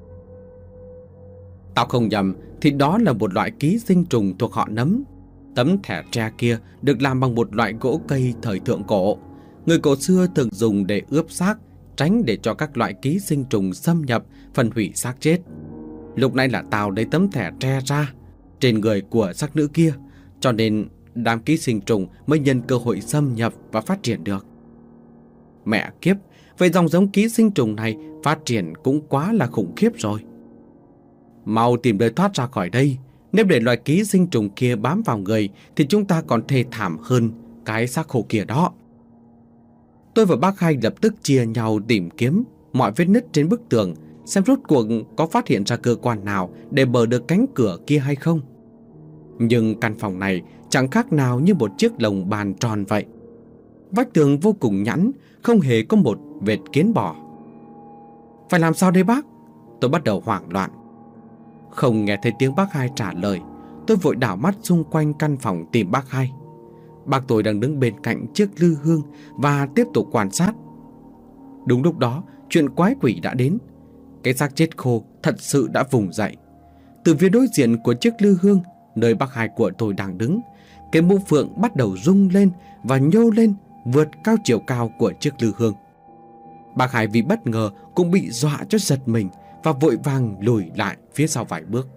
Tao không nhầm thì đó là một loại ký sinh trùng thuộc họ nấm. Tấm thẻ tre kia được làm bằng một loại gỗ cây thời thượng cổ. Người cổ xưa thường dùng để ướp xác, tránh để cho các loại ký sinh trùng xâm nhập, phân hủy xác chết. Lúc này là tao lấy tấm thẻ tre ra trên người của xác nữ kia, cho nên đám ký sinh trùng mới nhân cơ hội xâm nhập và phát triển được. Mẹ kiếp, vậy dòng giống ký sinh trùng này phát triển cũng quá là khủng khiếp rồi. Mau tìm nơi thoát ra khỏi đây. Nếu để loài ký sinh trùng kia bám vào người thì chúng ta còn thê thảm hơn cái xác khô kia đó. Tôi và bác Hai lập tức chia nhau tìm kiếm mọi vết nứt trên bức tường, xem rốt cuộc có phát hiện ra cơ quan nào để mở được cánh cửa kia hay không. Nhưng căn phòng này chẳng khác nào như một chiếc lồng bàn tròn vậy. Vách tường vô cùng nhẵn, không hề có một vệt kiến bò. Phải làm sao đây bác? Tôi bắt đầu hoảng loạn. Không nghe thấy tiếng bác Hai trả lời, tôi vội đảo mắt xung quanh căn phòng tìm bác Hai. Bác tôi đang đứng bên cạnh chiếc lư hương và tiếp tục quan sát. Đúng lúc đó, chuyện quái quỷ đã đến. Cái xác chết khô thật sự đã vùng dậy. Từ phía đối diện của chiếc lư hương, nơi bác Hai của tôi đang đứng, cái mũ phượng bắt đầu rung lên và nhô lên, vượt cao chiều cao của chiếc lư hương. Bác Hai vì bất ngờ cũng bị dọa cho giật mình và vội vàng lùi lại phía sau vài bước.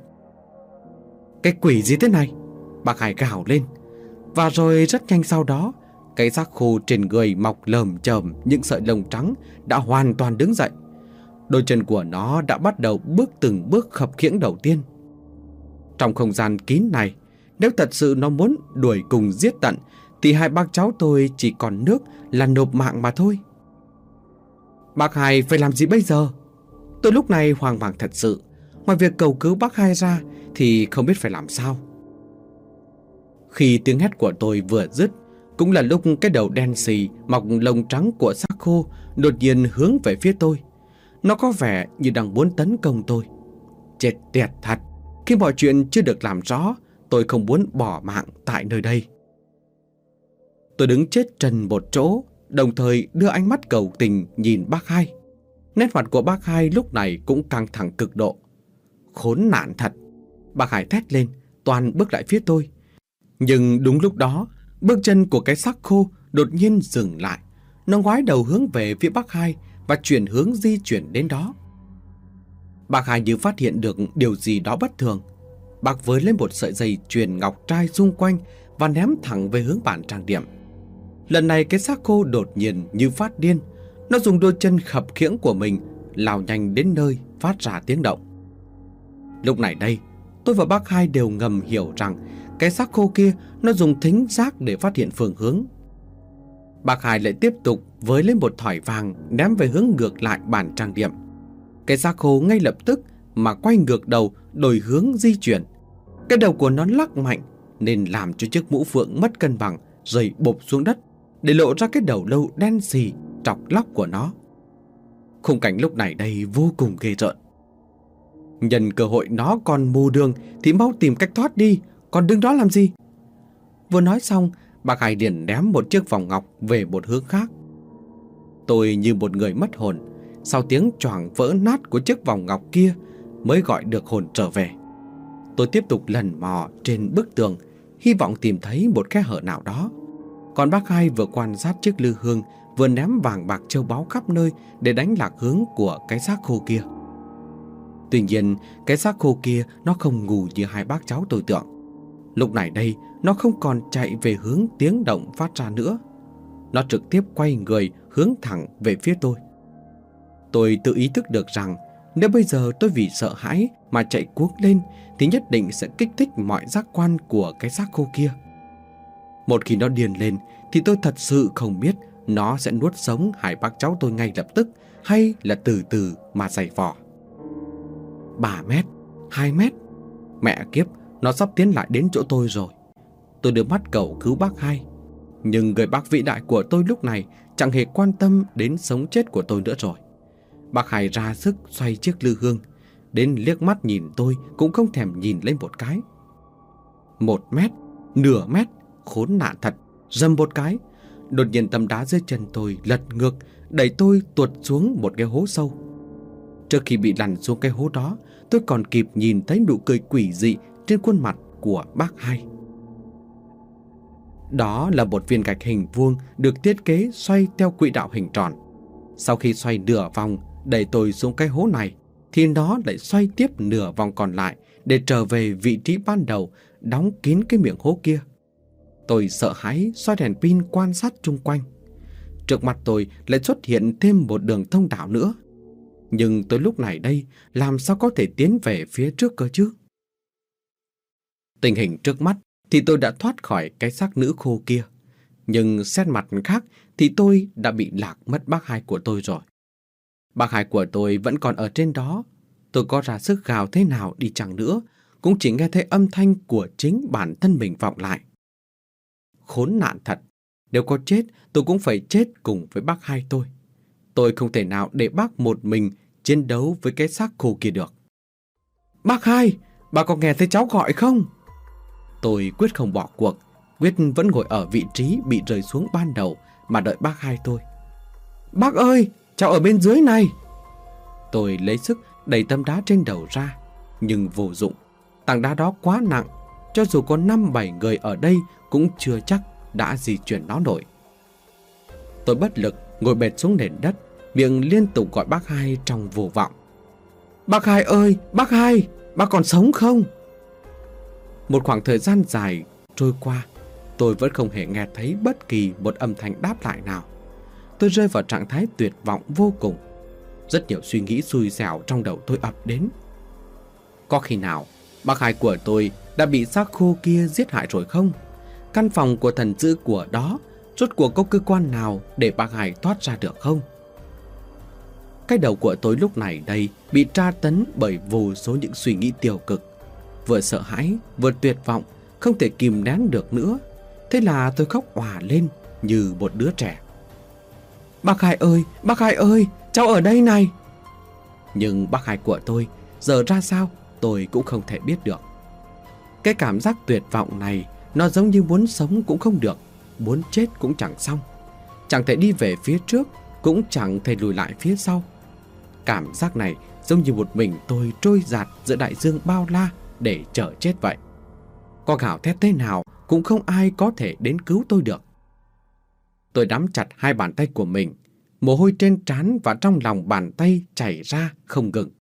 Cái quỷ gì thế này? Bác Hai gào lên. Và rồi rất nhanh sau đó, cái xác khô trên người mọc lởm chởm những sợi lông trắng đã hoàn toàn đứng dậy. Đôi chân của nó đã bắt đầu bước từng bước khập khiễng đầu tiên. Trong không gian kín này, nếu thật sự nó muốn đuổi cùng giết tận, thì hai bác cháu tôi chỉ còn nước là nộp mạng mà thôi. Bác Hai phải làm gì bây giờ? Tôi lúc này hoang mang thật sự. Ngoài việc cầu cứu bác Hai ra thì không biết phải làm sao. Khi tiếng hét của tôi vừa dứt, cũng là lúc cái đầu đen xì mọc lông trắng của xác khô đột nhiên hướng về phía tôi. Nó có vẻ như đang muốn tấn công tôi. Chết tiệt thật, khi mọi chuyện chưa được làm rõ, tôi không muốn bỏ mạng tại nơi đây. Tôi đứng chết trần một chỗ, đồng thời đưa ánh mắt cầu tình nhìn bác Hai. Nét mặt của bác Hai lúc này cũng căng thẳng cực độ. Khốn nạn thật! Bác Hai thét lên, toàn bước lại phía tôi. Nhưng đúng lúc đó, bước chân của cái xác khô đột nhiên dừng lại. Nó ngoái đầu hướng về phía bác Hai và chuyển hướng di chuyển đến đó. Bác Hai như phát hiện được điều gì đó bất thường. Bác với lên một sợi dây chuyền ngọc trai xung quanh và ném thẳng về hướng bàn trang điểm. Lần này cái xác khô đột nhiên như phát điên. Nó dùng đôi chân khập khiễng của mình lao nhanh đến nơi phát ra tiếng động. Lúc này đây, tôi và bác Hai đều ngầm hiểu rằng cái xác khô kia nó dùng thính giác để phát hiện phương hướng. Bác Hai lại tiếp tục với lên một thỏi vàng ném về hướng ngược lại bàn trang điểm. Cái xác khô ngay lập tức mà quay ngược đầu, đổi hướng di chuyển. Cái đầu của nó lắc mạnh nên làm cho chiếc mũ phượng mất cân bằng, rơi bộp xuống đất, để lộ ra cái đầu lâu đen xì trọc lóc của nó. Khung cảnh lúc này đây vô cùng ghê rợn. Nhân cơ hội nó còn mù đường thì mau tìm cách thoát đi, còn đứng đó làm gì? Vừa nói xong, bác Hai liền ném một chiếc vòng ngọc về một hướng khác. Tôi như một người mất hồn, sau tiếng choảng vỡ nát của chiếc vòng ngọc kia mới gọi được hồn trở về. Tôi tiếp tục lần mò trên bức tường, hy vọng tìm thấy một khe hở nào đó. Còn bác Hai vừa quan sát chiếc lư hương, vừa ném vàng bạc châu báu khắp nơi để đánh lạc hướng của cái xác khô kia. Tuy nhiên, cái xác khô kia nó không ngu như hai bác cháu tôi tưởng. Lúc này đây, nó không còn chạy về hướng tiếng động phát ra nữa. Nó trực tiếp quay người hướng thẳng về phía tôi. Tôi tự ý thức được rằng nếu bây giờ tôi vì sợ hãi mà chạy cuống lên thì nhất định sẽ kích thích mọi giác quan của cái xác khô kia. Một khi nó điên lên thì tôi thật sự không biết nó sẽ nuốt sống hai bác cháu tôi ngay lập tức hay là từ từ mà giày vò. Ba mét, hai mét, mẹ kiếp, nó sắp tiến lại đến chỗ tôi rồi. Tôi đưa mắt cầu cứu bác Hai. Nhưng người bác vĩ đại của tôi lúc này chẳng hề quan tâm đến sống chết của tôi nữa rồi. Bác Hai ra sức xoay chiếc lư hương, đến liếc mắt nhìn tôi cũng không thèm nhìn lên một cái. Một mét, nửa mét, khốn nạn thật, rầm một cái. Đột nhiên tấm đá dưới chân tôi lật ngược, đẩy tôi tuột xuống một cái hố sâu. Trước khi bị lăn xuống cái hố đó, tôi còn kịp nhìn thấy nụ cười quỷ dị trên khuôn mặt của bác Hai. Đó là một viên gạch hình vuông được thiết kế xoay theo quỹ đạo hình tròn. Sau khi xoay nửa vòng đẩy tôi xuống cái hố này, thì nó lại xoay tiếp nửa vòng còn lại để trở về vị trí ban đầu, đóng kín cái miệng hố kia. Tôi sợ hãi xoay đèn pin quan sát chung quanh. Trước mặt tôi lại xuất hiện thêm một đường thông đạo nữa. Nhưng tôi lúc này đây làm sao có thể tiến về phía trước cơ chứ? Tình hình trước mắt thì tôi đã thoát khỏi cái xác nữ khô kia. Nhưng xét mặt khác thì tôi đã bị lạc mất bác Hai của tôi rồi. Bác Hai của tôi vẫn còn ở trên đó. Tôi có ra sức gào thế nào đi chăng nữa cũng chỉ nghe thấy âm thanh của chính bản thân mình vọng lại. Khốn nạn thật, nếu có chết tôi cũng phải chết cùng với bác hai tôi. Tôi không thể nào để bác một mình chiến đấu với cái xác khô kia được. Bác hai, bà có nghe thấy cháu gọi không? Tôi quyết không bỏ cuộc, quyết vẫn ngồi ở vị trí bị rơi xuống ban đầu mà đợi bác hai tôi. Bác ơi, cháu ở bên dưới này. Tôi lấy sức đẩy tấm đá trên đầu ra, nhưng vô dụng. Tảng đá đó quá nặng, cho dù có năm bảy người ở đây cũng chưa chắc đã di chuyển nó nổi. Tôi bất lực ngồi bệt xuống nền đất, miệng liên tục gọi bác hai trong vô vọng. Bác hai ơi, bác hai, bác còn sống không? Một khoảng thời gian dài trôi qua, tôi vẫn không hề nghe thấy bất kỳ một âm thanh đáp lại nào. Tôi rơi vào trạng thái tuyệt vọng vô cùng. Rất nhiều suy nghĩ xui xẻo trong đầu tôi ập đến. Có khi nào bác hai của tôi đã bị xác khô kia giết hại rồi không? Căn phòng của thần dữ của đó rốt cuộc có cơ quan nào để bác hai thoát ra được không? Cái đầu của tôi lúc này đây bị tra tấn bởi vô số những suy nghĩ tiêu cực. Vừa sợ hãi, vừa tuyệt vọng, không thể kìm nén được nữa. Thế là tôi khóc òa lên như một đứa trẻ. Bác hai ơi, bác hai ơi, cháu ở đây này. Nhưng bác hai của tôi giờ ra sao tôi cũng không thể biết được. Cái cảm giác tuyệt vọng này, nó giống như muốn sống cũng không được, muốn chết cũng chẳng xong. Chẳng thể đi về phía trước, cũng chẳng thể lùi lại phía sau. Cảm giác này giống như một mình tôi trôi dạt giữa đại dương bao la để chờ chết vậy. Có gào thét thế nào cũng không ai có thể đến cứu tôi được. Tôi nắm chặt hai bàn tay của mình, mồ hôi trên trán và trong lòng bàn tay chảy ra không ngừng.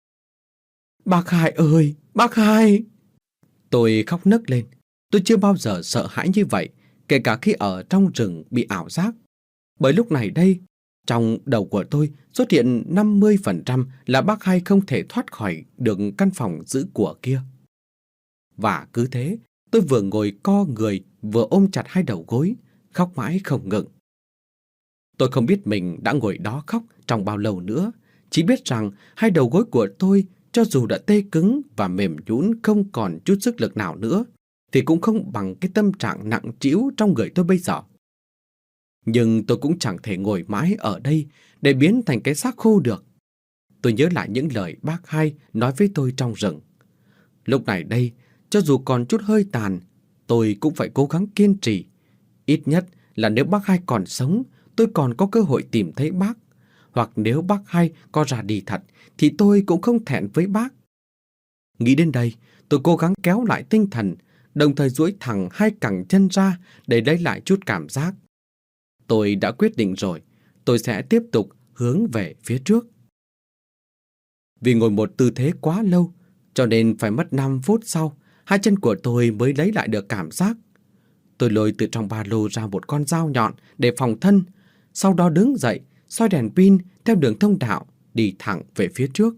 Bác hai ơi, bác hai! Tôi khóc nấc lên. Tôi chưa bao giờ sợ hãi như vậy, kể cả khi ở trong rừng bị ảo giác. Bởi lúc này đây, trong đầu của tôi xuất hiện năm mươi phần trăm là bác hai không thể thoát khỏi được căn phòng giữ của kia. Và cứ thế, tôi vừa ngồi co người, vừa ôm chặt hai đầu gối, khóc mãi không ngừng. Tôi không biết mình đã ngồi đó khóc trong bao lâu nữa, chỉ biết rằng hai đầu gối của tôi cho dù đã tê cứng và mềm nhũn không còn chút sức lực nào nữa, thì cũng không bằng cái tâm trạng nặng trĩu trong người tôi bây giờ. Nhưng tôi cũng chẳng thể ngồi mãi ở đây để biến thành cái xác khô được. Tôi nhớ lại những lời bác hai nói với tôi trong rừng. Lúc này đây, cho dù còn chút hơi tàn, tôi cũng phải cố gắng kiên trì. Ít nhất là nếu bác hai còn sống, tôi còn có cơ hội tìm thấy bác. Hoặc nếu bác hai có ra đi thật, thì tôi cũng không thẹn với bác. Nghĩ đến đây, tôi cố gắng kéo lại tinh thần, đồng thời duỗi thẳng hai cẳng chân ra để lấy lại chút cảm giác. Tôi đã quyết định rồi, tôi sẽ tiếp tục hướng về phía trước. Vì ngồi một tư thế quá lâu, cho nên phải mất năm phút sau, hai chân của tôi mới lấy lại được cảm giác. Tôi lôi từ trong ba lô ra một con dao nhọn để phòng thân, sau đó đứng dậy, soi đèn pin theo đường thông đạo, đi thẳng về phía trước.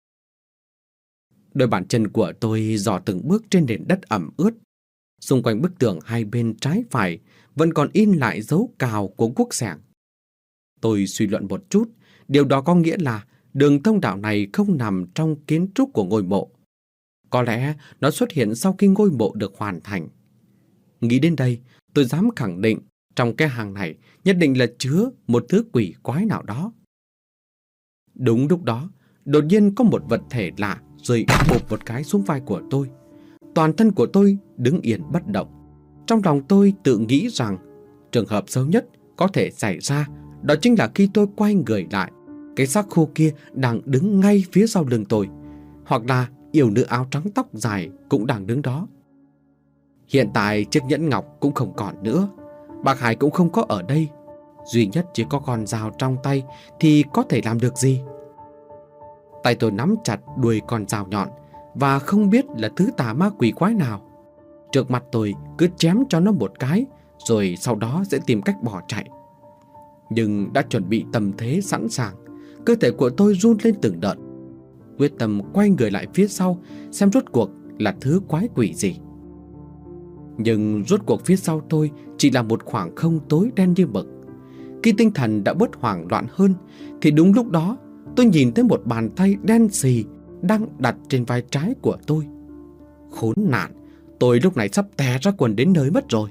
Đôi bàn chân của tôi dò từng bước trên nền đất ẩm ướt. Xung quanh bức tường hai bên trái phải vẫn còn in lại dấu cào của cuốc xẻng. Tôi suy luận một chút, điều đó có nghĩa là đường thông đạo này không nằm trong kiến trúc của ngôi mộ. Có lẽ nó xuất hiện sau khi ngôi mộ được hoàn thành. Nghĩ đến đây, tôi dám khẳng định trong cái hang này nhất định là chứa một thứ quỷ quái nào đó. Đúng lúc đó, đột nhiên có một vật thể lạ rơi bộp một cái xuống vai của tôi. Toàn thân của tôi đứng yên bất động. Trong lòng tôi tự nghĩ rằng trường hợp xấu nhất có thể xảy ra đó chính là khi tôi quay người lại, cái xác khô kia đang đứng ngay phía sau lưng tôi, hoặc là yêu nữ áo trắng tóc dài cũng đang đứng đó. Hiện tại chiếc nhẫn ngọc cũng không còn nữa, bác Hải cũng không có ở đây, duy nhất chỉ có con dao trong tay thì có thể làm được gì? Tay tôi nắm chặt đuôi con dao nhọn và không biết là thứ tà ma quỷ quái nào. Trước mặt tôi cứ chém cho nó một cái, rồi sau đó sẽ tìm cách bỏ chạy. Nhưng đã chuẩn bị tâm thế sẵn sàng, cơ thể của tôi run lên từng đợt, quyết tâm quay người lại phía sau xem rốt cuộc là thứ quái quỷ gì. Nhưng rốt cuộc phía sau tôi chỉ là một khoảng không tối đen như mực. Khi tinh thần đã bớt hoảng loạn hơn thì đúng lúc đó tôi nhìn thấy một bàn tay đen xì đang đặt trên vai trái của tôi. Khốn nạn, tôi lúc này sắp té ra quần đến nơi mất rồi.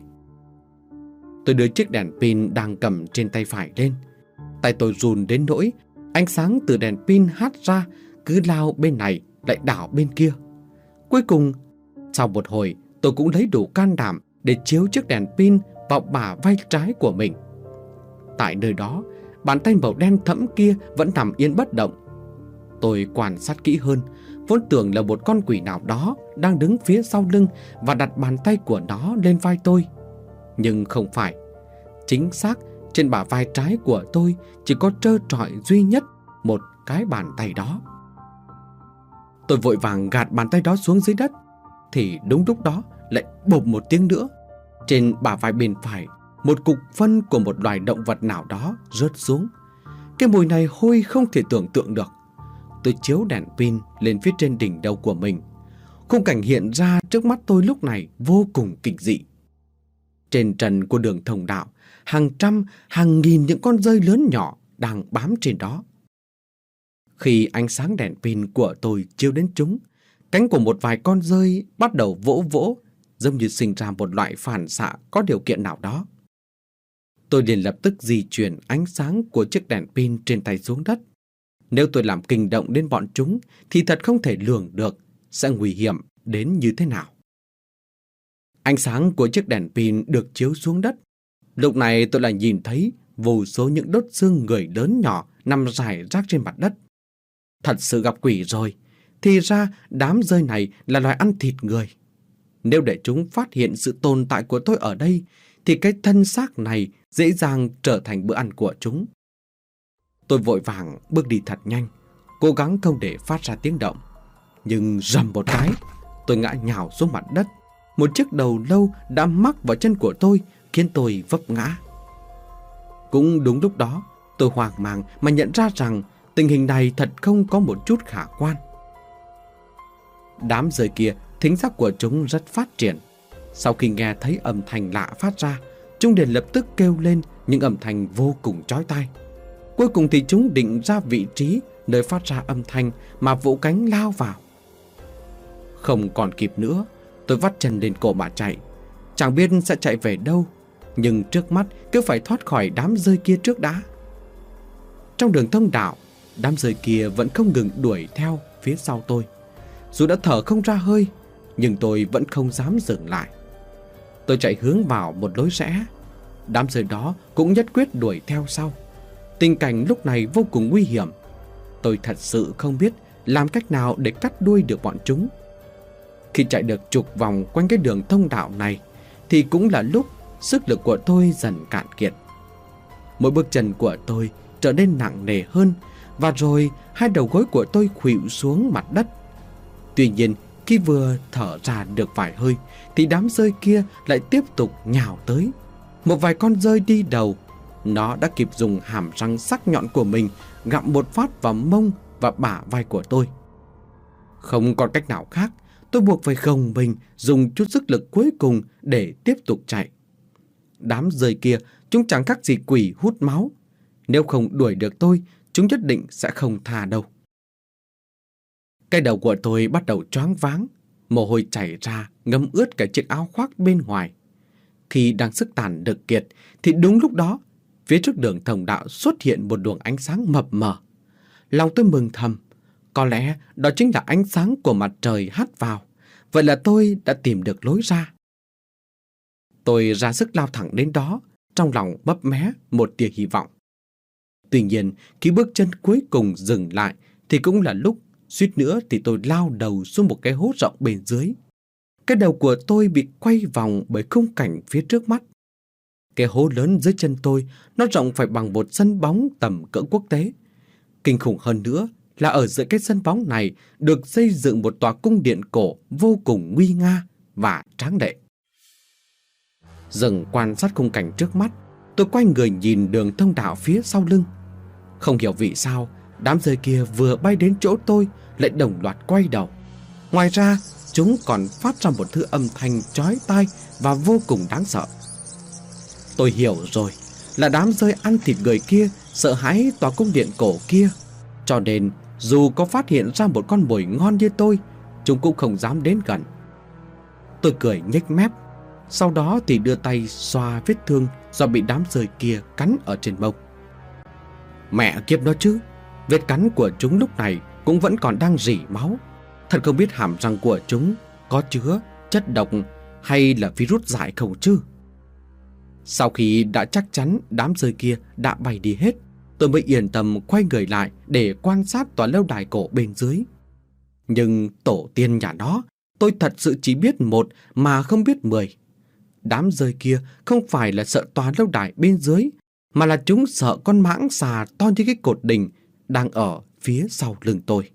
Tôi đưa chiếc đèn pin đang cầm trên tay phải lên. Tay tôi run đến nỗi ánh sáng từ đèn pin hắt ra cứ lao bên này lại đảo bên kia. Cuối cùng, sau một hồi, tôi cũng lấy đủ can đảm để chiếu chiếc đèn pin vào bả vai trái của mình. Tại nơi đó, bàn tay màu đen thẫm kia vẫn nằm yên bất động. Tôi quan sát kỹ hơn, vốn tưởng là một con quỷ nào đó đang đứng phía sau lưng và đặt bàn tay của nó lên vai tôi. Nhưng không phải. Chính xác, trên bả vai trái của tôi chỉ có trơ trọi duy nhất một cái bàn tay đó. Tôi vội vàng gạt bàn tay đó xuống dưới đất. Thì đúng lúc đó lại bộp một tiếng nữa. Trên bả vai bên phải, một cục phân của một loài động vật nào đó rớt xuống. Cái mùi này hôi không thể tưởng tượng được. Tôi chiếu đèn pin lên phía trên đỉnh đầu của mình. Khung cảnh hiện ra trước mắt tôi lúc này vô cùng kinh dị. Trên trần của đường thông đạo, hàng trăm, hàng nghìn những con dơi lớn nhỏ đang bám trên đó. Khi ánh sáng đèn pin của tôi chiếu đến chúng, cánh của một vài con dơi bắt đầu vỗ vỗ, giống như sinh ra một loại phản xạ có điều kiện nào đó. Tôi liền lập tức di chuyển ánh sáng của chiếc đèn pin trên tay xuống đất. Nếu tôi làm kinh động đến bọn chúng thì thật không thể lường được sẽ nguy hiểm đến như thế nào. Ánh sáng của chiếc đèn pin được chiếu xuống đất. Lúc này tôi lại nhìn thấy vô số những đốt xương người lớn nhỏ nằm rải rác trên mặt đất. Thật sự gặp quỷ rồi. Thì ra đám dơi này là loài ăn thịt người. Nếu để chúng phát hiện sự tồn tại của tôi ở đây thì cái thân xác này dễ dàng trở thành bữa ăn của chúng. Tôi vội vàng bước đi thật nhanh, cố gắng không để phát ra tiếng động. Nhưng rầm một cái, tôi ngã nhào xuống mặt đất. Một chiếc đầu lâu đã mắc vào chân của tôi, khiến tôi vấp ngã. Cũng đúng lúc đó, tôi hoang mang mà nhận ra rằng tình hình này thật không có một chút khả quan. Đám dơi kia, thính giác của chúng rất phát triển. Sau khi nghe thấy âm thanh lạ phát ra, chúng liền lập tức kêu lên những âm thanh vô cùng chói tai. Cuối cùng thì chúng định ra vị trí nơi phát ra âm thanh mà vỗ cánh lao vào. Không còn kịp nữa, tôi vắt chân lên cổ mà chạy. Chẳng biết sẽ chạy về đâu, nhưng trước mắt cứ phải thoát khỏi đám dơi kia trước đã. Trong đường thông đạo, đám dơi kia vẫn không ngừng đuổi theo phía sau tôi. Dù đã thở không ra hơi, nhưng tôi vẫn không dám dừng lại. Tôi chạy hướng vào một lối rẽ. Đám dơi đó cũng nhất quyết đuổi theo sau. Tình cảnh lúc này vô cùng nguy hiểm. Tôi thật sự không biết làm cách nào để cắt đuôi được bọn chúng. Khi chạy được chục vòng quanh cái đường thông đạo này thì cũng là lúc sức lực của tôi dần cạn kiệt. Mỗi bước chân của tôi trở nên nặng nề hơn, và rồi hai đầu gối của tôi khuỵu xuống mặt đất. Tuy nhiên, khi vừa thở ra được vài hơi thì đám dơi kia lại tiếp tục nhào tới. Một vài con dơi đi đầu, nó đã kịp dùng hàm răng sắc nhọn của mình gặm một phát vào mông và bả vai của tôi. Không còn cách nào khác, tôi buộc phải gồng mình dùng chút sức lực cuối cùng để tiếp tục chạy. Đám dơi kia, chúng chẳng khác gì quỷ hút máu. Nếu không đuổi được tôi, chúng nhất định sẽ không tha đâu. Cái đầu của tôi bắt đầu choáng váng, mồ hôi chảy ra ngấm ướt cả chiếc áo khoác bên ngoài. Khi đang sức tàn lực kiệt thì đúng lúc đó, phía trước đường thông đạo xuất hiện một luồng ánh sáng mập mờ. Lòng tôi mừng thầm, có lẽ đó chính là ánh sáng của mặt trời hắt vào. Vậy là tôi đã tìm được lối ra. Tôi ra sức lao thẳng đến đó, trong lòng bấp mé một tia hy vọng. Tuy nhiên, khi bước chân cuối cùng dừng lại thì cũng là lúc suýt nữa thì tôi lao đầu xuống một cái hố rộng bên dưới. Cái đầu của tôi bị quay vòng bởi khung cảnh phía trước mắt. Cái hố lớn dưới chân tôi, nó rộng phải bằng một sân bóng tầm cỡ quốc tế. Kinh khủng hơn nữa là ở giữa cái sân bóng này được xây dựng một tòa cung điện cổ vô cùng nguy nga và tráng lệ. Dừng quan sát khung cảnh trước mắt, tôi quay người nhìn đường thông đạo phía sau lưng. Không hiểu vì sao, đám dơi kia vừa bay đến chỗ tôi lại đồng loạt quay đầu. Ngoài ra, chúng còn phát ra một thứ âm thanh chói tai và vô cùng đáng sợ. Tôi hiểu rồi, là đám dơi ăn thịt người kia sợ hãi tòa cung điện cổ kia. Cho nên, dù có phát hiện ra một con mồi ngon như tôi, chúng cũng không dám đến gần. Tôi cười nhếch mép, sau đó thì đưa tay xoa vết thương do bị đám rơi kia cắn ở trên mông. Mẹ kiếp nó chứ, vết cắn của chúng lúc này cũng vẫn còn đang rỉ máu. Thật không biết hàm răng của chúng có chứa chất độc hay là virus dại không chứ. Sau khi đã chắc chắn đám rơi kia đã bay đi hết, tôi mới yên tâm quay người lại để quan sát tòa lâu đài cổ bên dưới. Nhưng tổ tiên nhà nó, tôi thật sự chỉ biết một mà không biết mười. Đám rơi kia không phải là sợ tòa lâu đài bên dưới, mà là chúng sợ con mãng xà to như cái cột đình đang ở phía sau lưng tôi.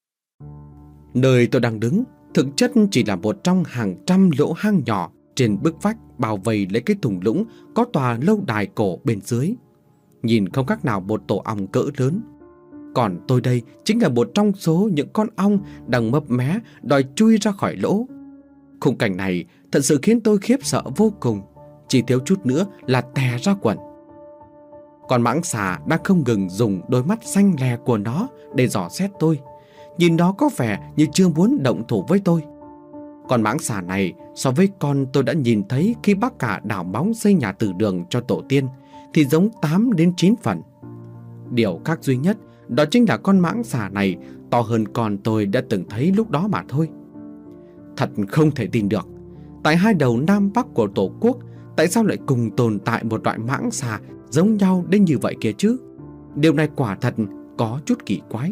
Nơi tôi đang đứng thực chất chỉ là một trong hàng trăm lỗ hang nhỏ trên bức vách bao vây lấy cái thung lũng có tòa lâu đài cổ bên dưới. Nhìn không khác nào một tổ ong cỡ lớn. Còn tôi đây chính là một trong số những con ong đang mấp mé đòi chui ra khỏi lỗ. Khung cảnh này thật sự khiến tôi khiếp sợ vô cùng, chỉ thiếu chút nữa là tè ra quần. Con mãng xà đang không ngừng dùng đôi mắt xanh lè của nó để dò xét tôi. Nhìn nó có vẻ như chưa muốn động thủ với tôi. Con mãng xà này so với con tôi đã nhìn thấy khi bác cả đào móng xây nhà từ đường cho tổ tiên thì giống tám đến chín phần. Điều khác duy nhất đó chính là con mãng xà này to hơn con tôi đã từng thấy lúc đó mà thôi. Thật không thể tin được, tại hai đầu Nam Bắc của Tổ quốc, tại sao lại cùng tồn tại một loại mãng xà giống nhau đến như vậy kia chứ? Điều này quả thật có chút kỳ quái.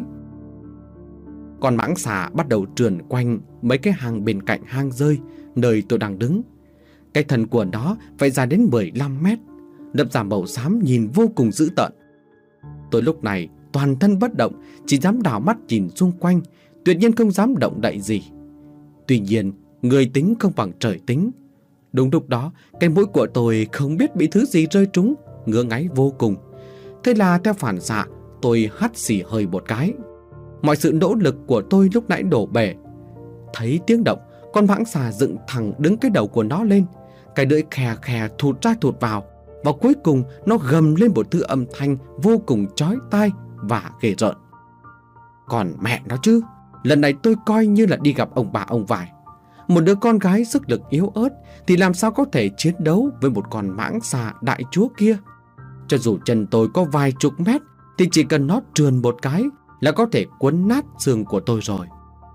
Con mãng xà bắt đầu trườn quanh mấy cái hang bên cạnh hang rơi nơi tôi đang đứng. Cái thân của nó phải dài đến mười lăm mét, lớp da màu xám nhìn vô cùng dữ tợn. Tôi lúc này toàn thân bất động, chỉ dám đảo mắt nhìn xung quanh, tuyệt nhiên không dám động đậy gì. Tuy nhiên, người tính không bằng trời tính. Đúng lúc đó, cái mũi của tôi không biết bị thứ gì rơi trúng, ngứa ngáy vô cùng. Thế là theo phản xạ, tôi hắt xì hơi một cái. Mọi sự nỗ lực của tôi lúc nãy đổ bể. Thấy tiếng động, con mãng xà dựng thẳng đứng cái đầu của nó lên, cái lưỡi khè khè thụt ra thụt vào, và cuối cùng nó gầm lên một thứ âm thanh vô cùng chói tai và ghê rợn. Còn mẹ nó chứ, lần này tôi coi như là đi gặp ông bà ông vải. Một đứa con gái sức lực yếu ớt thì làm sao có thể chiến đấu với một con mãng xà đại chúa kia. Cho dù chân tôi có vài chục mét thì chỉ cần nó trườn một cái là có thể quấn nát xương của tôi rồi.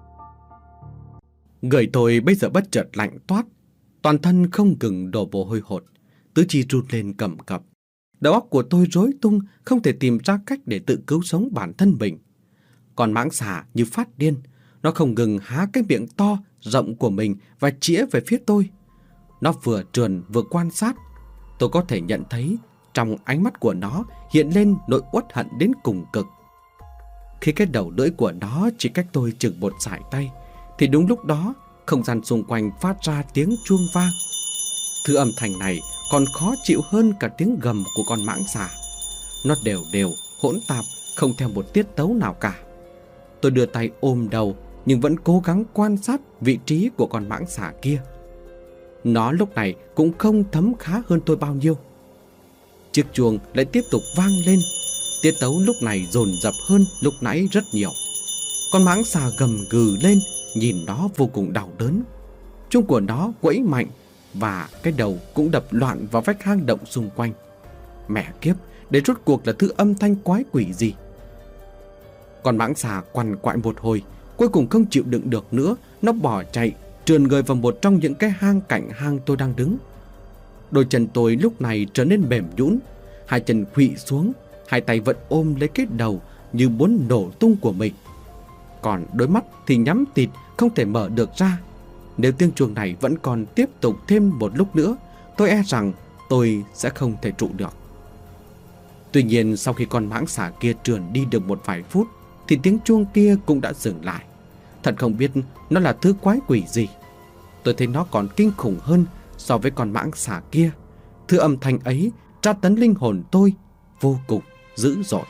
Người tôi bây giờ bất chợt lạnh toát, toàn thân không ngừng đổ mồ hôi hột, tứ chi run lên cầm cập. Đầu óc của tôi rối tung, không thể tìm ra cách để tự cứu sống bản thân mình. Còn mãng xà như phát điên, nó không ngừng há cái miệng to, rộng của mình và chĩa về phía tôi. Nó vừa trườn vừa quan sát. Tôi có thể nhận thấy trong ánh mắt của nó hiện lên nỗi uất hận đến cùng cực. Khi cái đầu lưỡi của nó chỉ cách tôi chừng một sải tay, thì đúng lúc đó không gian xung quanh phát ra tiếng chuông vang. Thứ âm thanh này còn khó chịu hơn cả tiếng gầm của con mãng xà. Nó đều đều, hỗn tạp, không theo một tiết tấu nào cả. Tôi đưa tay ôm đầu nhưng vẫn cố gắng quan sát vị trí của con mãng xà kia. Nó lúc này cũng không thấm khá hơn tôi bao nhiêu. Chiếc chuông lại tiếp tục vang lên. Tiết tấu lúc này dồn dập hơn lúc nãy rất nhiều. Con mãng xà gầm gừ lên, nhìn nó vô cùng đau đớn. Chuông của nó quẫy mạnh và cái đầu cũng đập loạn vào vách hang động xung quanh. Mẹ kiếp, để rốt cuộc là thứ âm thanh quái quỷ gì? Con mãng xà quằn quại một hồi, cuối cùng không chịu đựng được nữa, nó bỏ chạy, trườn người vào một trong những cái hang cạnh hang tôi đang đứng. Đôi chân tôi lúc này trở nên mềm nhũn, hai chân khuỵu xuống, hai tay vẫn ôm lấy cái đầu như muốn nổ tung của mình. Còn đôi mắt thì nhắm tịt, không thể mở được ra. Nếu tiếng chuông này vẫn còn tiếp tục thêm một lúc nữa, tôi e rằng tôi sẽ không thể trụ được. Tuy nhiên sau khi con mãng xà kia trườn đi được một vài phút thì tiếng chuông kia cũng đã dừng lại. Thật không biết nó là thứ quái quỷ gì. Tôi thấy nó còn kinh khủng hơn so với con mãng xà kia. Thứ âm thanh ấy tra tấn linh hồn tôi vô cùng dữ dội.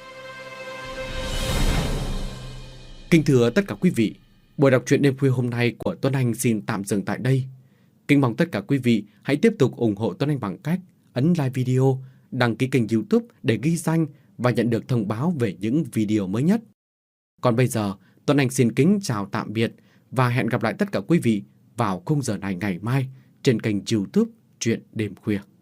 Kính thưa tất cả quý vị, buổi đọc truyện đêm khuya hôm nay của Tuấn Anh xin tạm dừng tại đây. Kính mong tất cả quý vị hãy tiếp tục ủng hộ Tuấn Anh bằng cách ấn like video, đăng ký kênh YouTube để ghi danh và nhận được thông báo về những video mới nhất. Còn bây giờ, Tuấn Anh xin kính chào tạm biệt và hẹn gặp lại tất cả quý vị vào khung giờ này ngày mai trên kênh YouTube Chuyện Đêm Khuya.